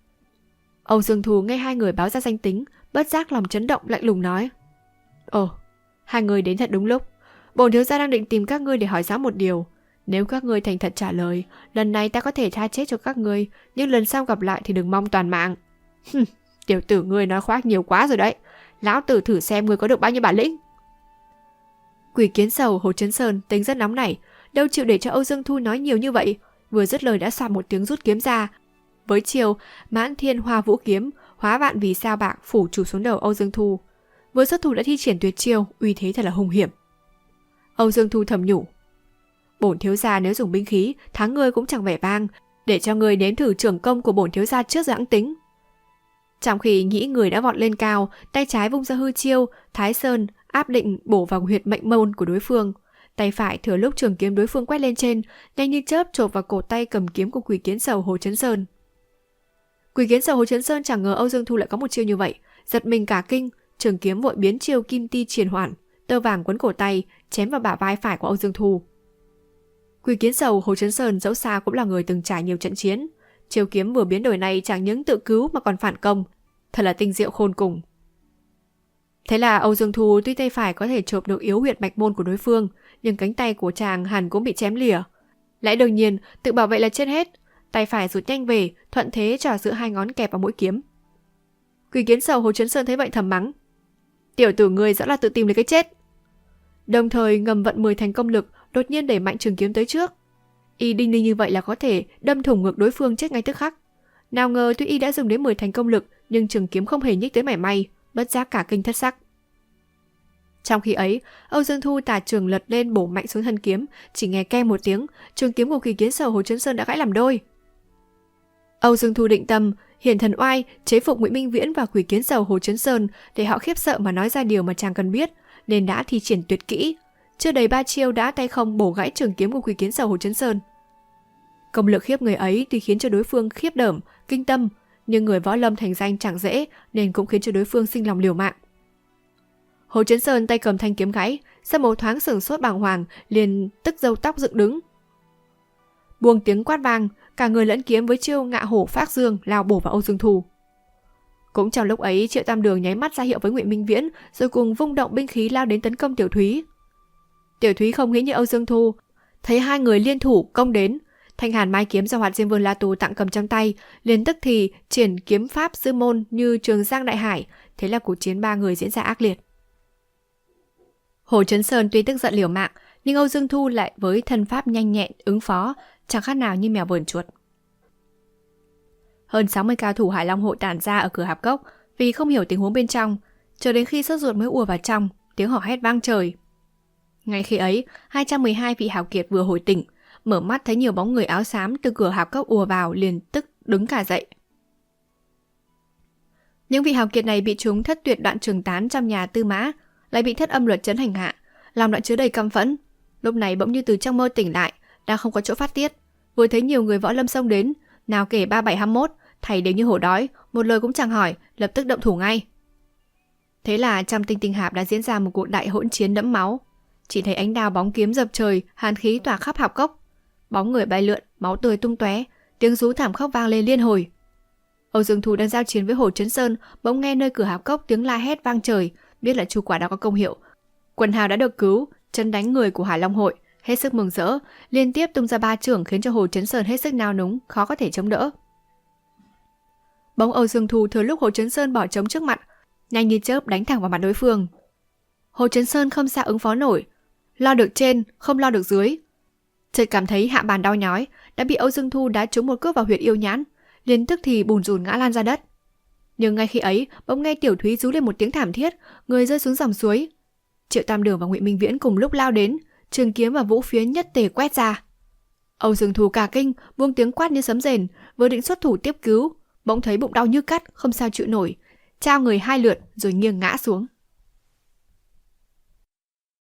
B: Âu Dương Thu nghe hai người báo ra danh tính, bất giác lòng chấn động, lạnh lùng nói: Ồ, hai người đến thật đúng lúc. Bổn thiếu gia đang định tìm các ngươi để hỏi rõ một điều. Nếu các ngươi thành thật trả lời, lần này ta có thể tha chết cho các ngươi, nhưng lần sau gặp lại thì đừng mong toàn mạng. Tiểu tử ngươi nói khoác nhiều quá rồi đấy. Lão tử thử xem ngươi có được bao nhiêu bản lĩnh. Quỷ kiến sầu Hồ Chấn Sơn tính rất nóng nảy, đâu chịu để cho Âu Dương Thu nói nhiều như vậy. Vừa dứt lời đã xoạt một tiếng rút kiếm ra, với chiều Mãn Thiên Hoa Vũ Kiếm, hóa vạn vì sao bạc phủ chủ xuống đầu Âu Dương Thu. Vừa xuất thủ đã thi triển tuyệt chiêu, uy thế thật là hung hiểm. Âu Dương Thu thầm nhủ: Bổn thiếu gia nếu dùng binh khí, thắng ngươi cũng chẳng vẻ vang, để cho ngươi nếm thử trưởng công của bổn thiếu gia trước giãng tính. Trong khi nghĩ người đã vọt lên cao, tay trái vung ra hư chiêu, Thái Sơn áp định bổ vào huyệt mệnh môn của đối phương. Tay phải thừa lúc trường kiếm đối phương quét lên trên, nhanh như chớp chộp vào cổ tay cầm kiếm của Quỷ Kiến Sầu Hồ Chấn Sơn. Quỷ Kiến Sầu Hồ Chấn Sơn chẳng ngờ Âu Dương Thu lại có một chiêu như vậy, giật mình cả kinh, trường kiếm vội biến chiêu Kim Ti Triền Hoàn, tơ vàng quấn cổ tay, chém vào bả vai phải của Âu Dương Thu. Quỷ Kiến Sầu Hồ Chấn Sơn dẫu sao cũng là người từng trải nhiều trận chiến, chiêu kiếm vừa biến đổi này chẳng những tự cứu mà còn phản công, thật là tinh diệu khôn cùng. Thế là Âu Dương Thu tuy tay phải có thể chộp được yếu huyệt mạch môn của đối phương, nhưng cánh tay của chàng hẳn cũng bị chém lìa. Lẽ đương nhiên, tự bảo vệ là chết hết, tay phải rụt nhanh về, thuận thế trỏ giữa hai ngón kẹp vào mũi kiếm. Quỷ Kiến Sầu Hồ Chấn Sơn thấy vậy thầm mắng: Tiểu tử ngươi rõ là tự tìm lấy cái chết. Đồng thời ngầm vận 10 thành công lực, đột nhiên đẩy mạnh trường kiếm tới trước. Y đinh ninh như vậy là có thể đâm thủng ngực đối phương chết ngay tức khắc. Nào ngờ tuy y đã dùng đến 10 thành công lực, nhưng trường kiếm không hề nhích tới mảy may, bất giác cả kinh thất sắc. Trong khi ấy, Âu Dương Thu tà trường lật lên bổ mạnh xuống thân kiếm, chỉ nghe keng một tiếng, trường kiếm của Quỷ Kiến Sầu Hồ Chấn Sơn đã gãy làm đôi. Âu Dương Thu định tâm, hiển thần oai, chế phục Ngụy Minh Viễn và Quỷ Kiến Sầu Hồ Chấn Sơn để họ khiếp sợ mà nói ra điều mà chàng cần biết, nên đã thi triển tuyệt kỹ. Chưa đầy 3 chiêu đã tay không bổ gãy trường kiếm của Quỷ Kiến Sầu Hồ Chấn Sơn. Công lực khiếp người ấy tuy khiến cho đối phương khiếp đảm, kinh tâm, nhưng người võ lâm thành danh chẳng dễ nên cũng khiến cho đối phương sinh lòng liều mạng. Hồ Chấn Sơn tay cầm thanh kiếm gãy, sau một thoáng sửng sốt bàng hoàng, liền tức râu tóc dựng đứng. Buông tiếng quát vang, cả người lẫn kiếm với chiêu ngạ hổ phác dương lao bổ vào Âu Dương Thu. Cũng trong lúc ấy, Triệu Tam Đường nháy mắt ra hiệu với Ngụy Minh Viễn, rồi cùng vung động binh khí lao đến tấn công Tiểu Thúy. Tiểu Thúy không nghĩ như Âu Dương Thu, thấy hai người liên thủ công đến, thanh hàn mai kiếm do Hoạt Diêm Vương La Tu tặng cầm trong tay, liền tức thì triển kiếm pháp sư môn như Trường Giang đại hải, thế là cuộc chiến ba người diễn ra ác liệt. Hồ Chấn Sơn tuy tức giận liều mạng, nhưng Âu Dương Thu lại với thân pháp nhanh nhẹn ứng phó, chẳng khác nào như mèo vờn chuột. Hơn 60 cao thủ Hải Long hội tản ra ở cửa hạp cốc vì không hiểu tình huống bên trong, chờ đến khi sốt ruột mới ùa vào trong, tiếng hò hét vang trời. Ngay khi ấy, 212 vị hào kiệt vừa hồi tỉnh, mở mắt thấy nhiều bóng người áo xám từ cửa hạp cốc ùa vào, liền tức đứng cả dậy. Những vị hào kiệt này bị chúng thất tuyệt đoạn trường tán trong nhà Tư Mã, lại bị thất âm luật trấn hành hạ, lòng đoạn chứa đầy căm phẫn. Lúc này bỗng như từ trong mơ tỉnh lại, đang không có chỗ phát tiết, vừa thấy nhiều người võ lâm xông đến, nào kể 3721, thầy đều như hổ đói, một lời cũng chẳng hỏi, lập tức động thủ ngay. Thế là trong Tinh Tinh Hạp đã diễn ra một cuộc đại hỗn chiến đẫm máu. Chỉ thấy ánh đao bóng kiếm dập trời, hàn khí tỏa khắp hạp cốc, bóng người bay lượn, máu tươi tung tóe, tiếng rú thảm khóc vang lên liên hồi. Âu Dương Thu đang giao chiến với Hồ Chấn Sơn, bỗng nghe nơi cửa hạp cốc tiếng la hét vang trời, biết là chu quả đã có công hiệu. Quần hào đã được cứu, chân đánh người của Hải Long hội, hết sức mừng rỡ, liên tiếp tung ra 3 chưởng khiến cho Hồ Chấn Sơn hết sức nao núng, khó có thể chống đỡ. Bỗng Âu Dương Thu thừa lúc Hồ Chấn Sơn bỏ trống trước mặt, nhanh như chớp đánh thẳng vào mặt đối phương. Hồ Chấn Sơn không sao ứng phó nổi, lo được trên, không lo được dưới. Chợt cảm thấy hạ bàn đau nhói, đã bị Âu Dương Thu đá trúng một cước vào huyệt yêu nhãn, liền tức thì bùn rùn ngã lan ra đất. Nhưng ngay khi ấy, bỗng nghe Tiểu Thúy rú lên một tiếng thảm thiết, người rơi xuống dòng suối. Triệu Tam Đường và Ngụy Minh Viễn cùng lúc lao đến, trường kiếm và vũ phiến nhất tề quét ra. Âu Dương Thu cả kinh, buông tiếng quát như sấm rền, vừa định xuất thủ tiếp cứu, bỗng thấy bụng đau như cắt, không sao chịu nổi, trao người 2 lượt rồi nghiêng ngã xuống.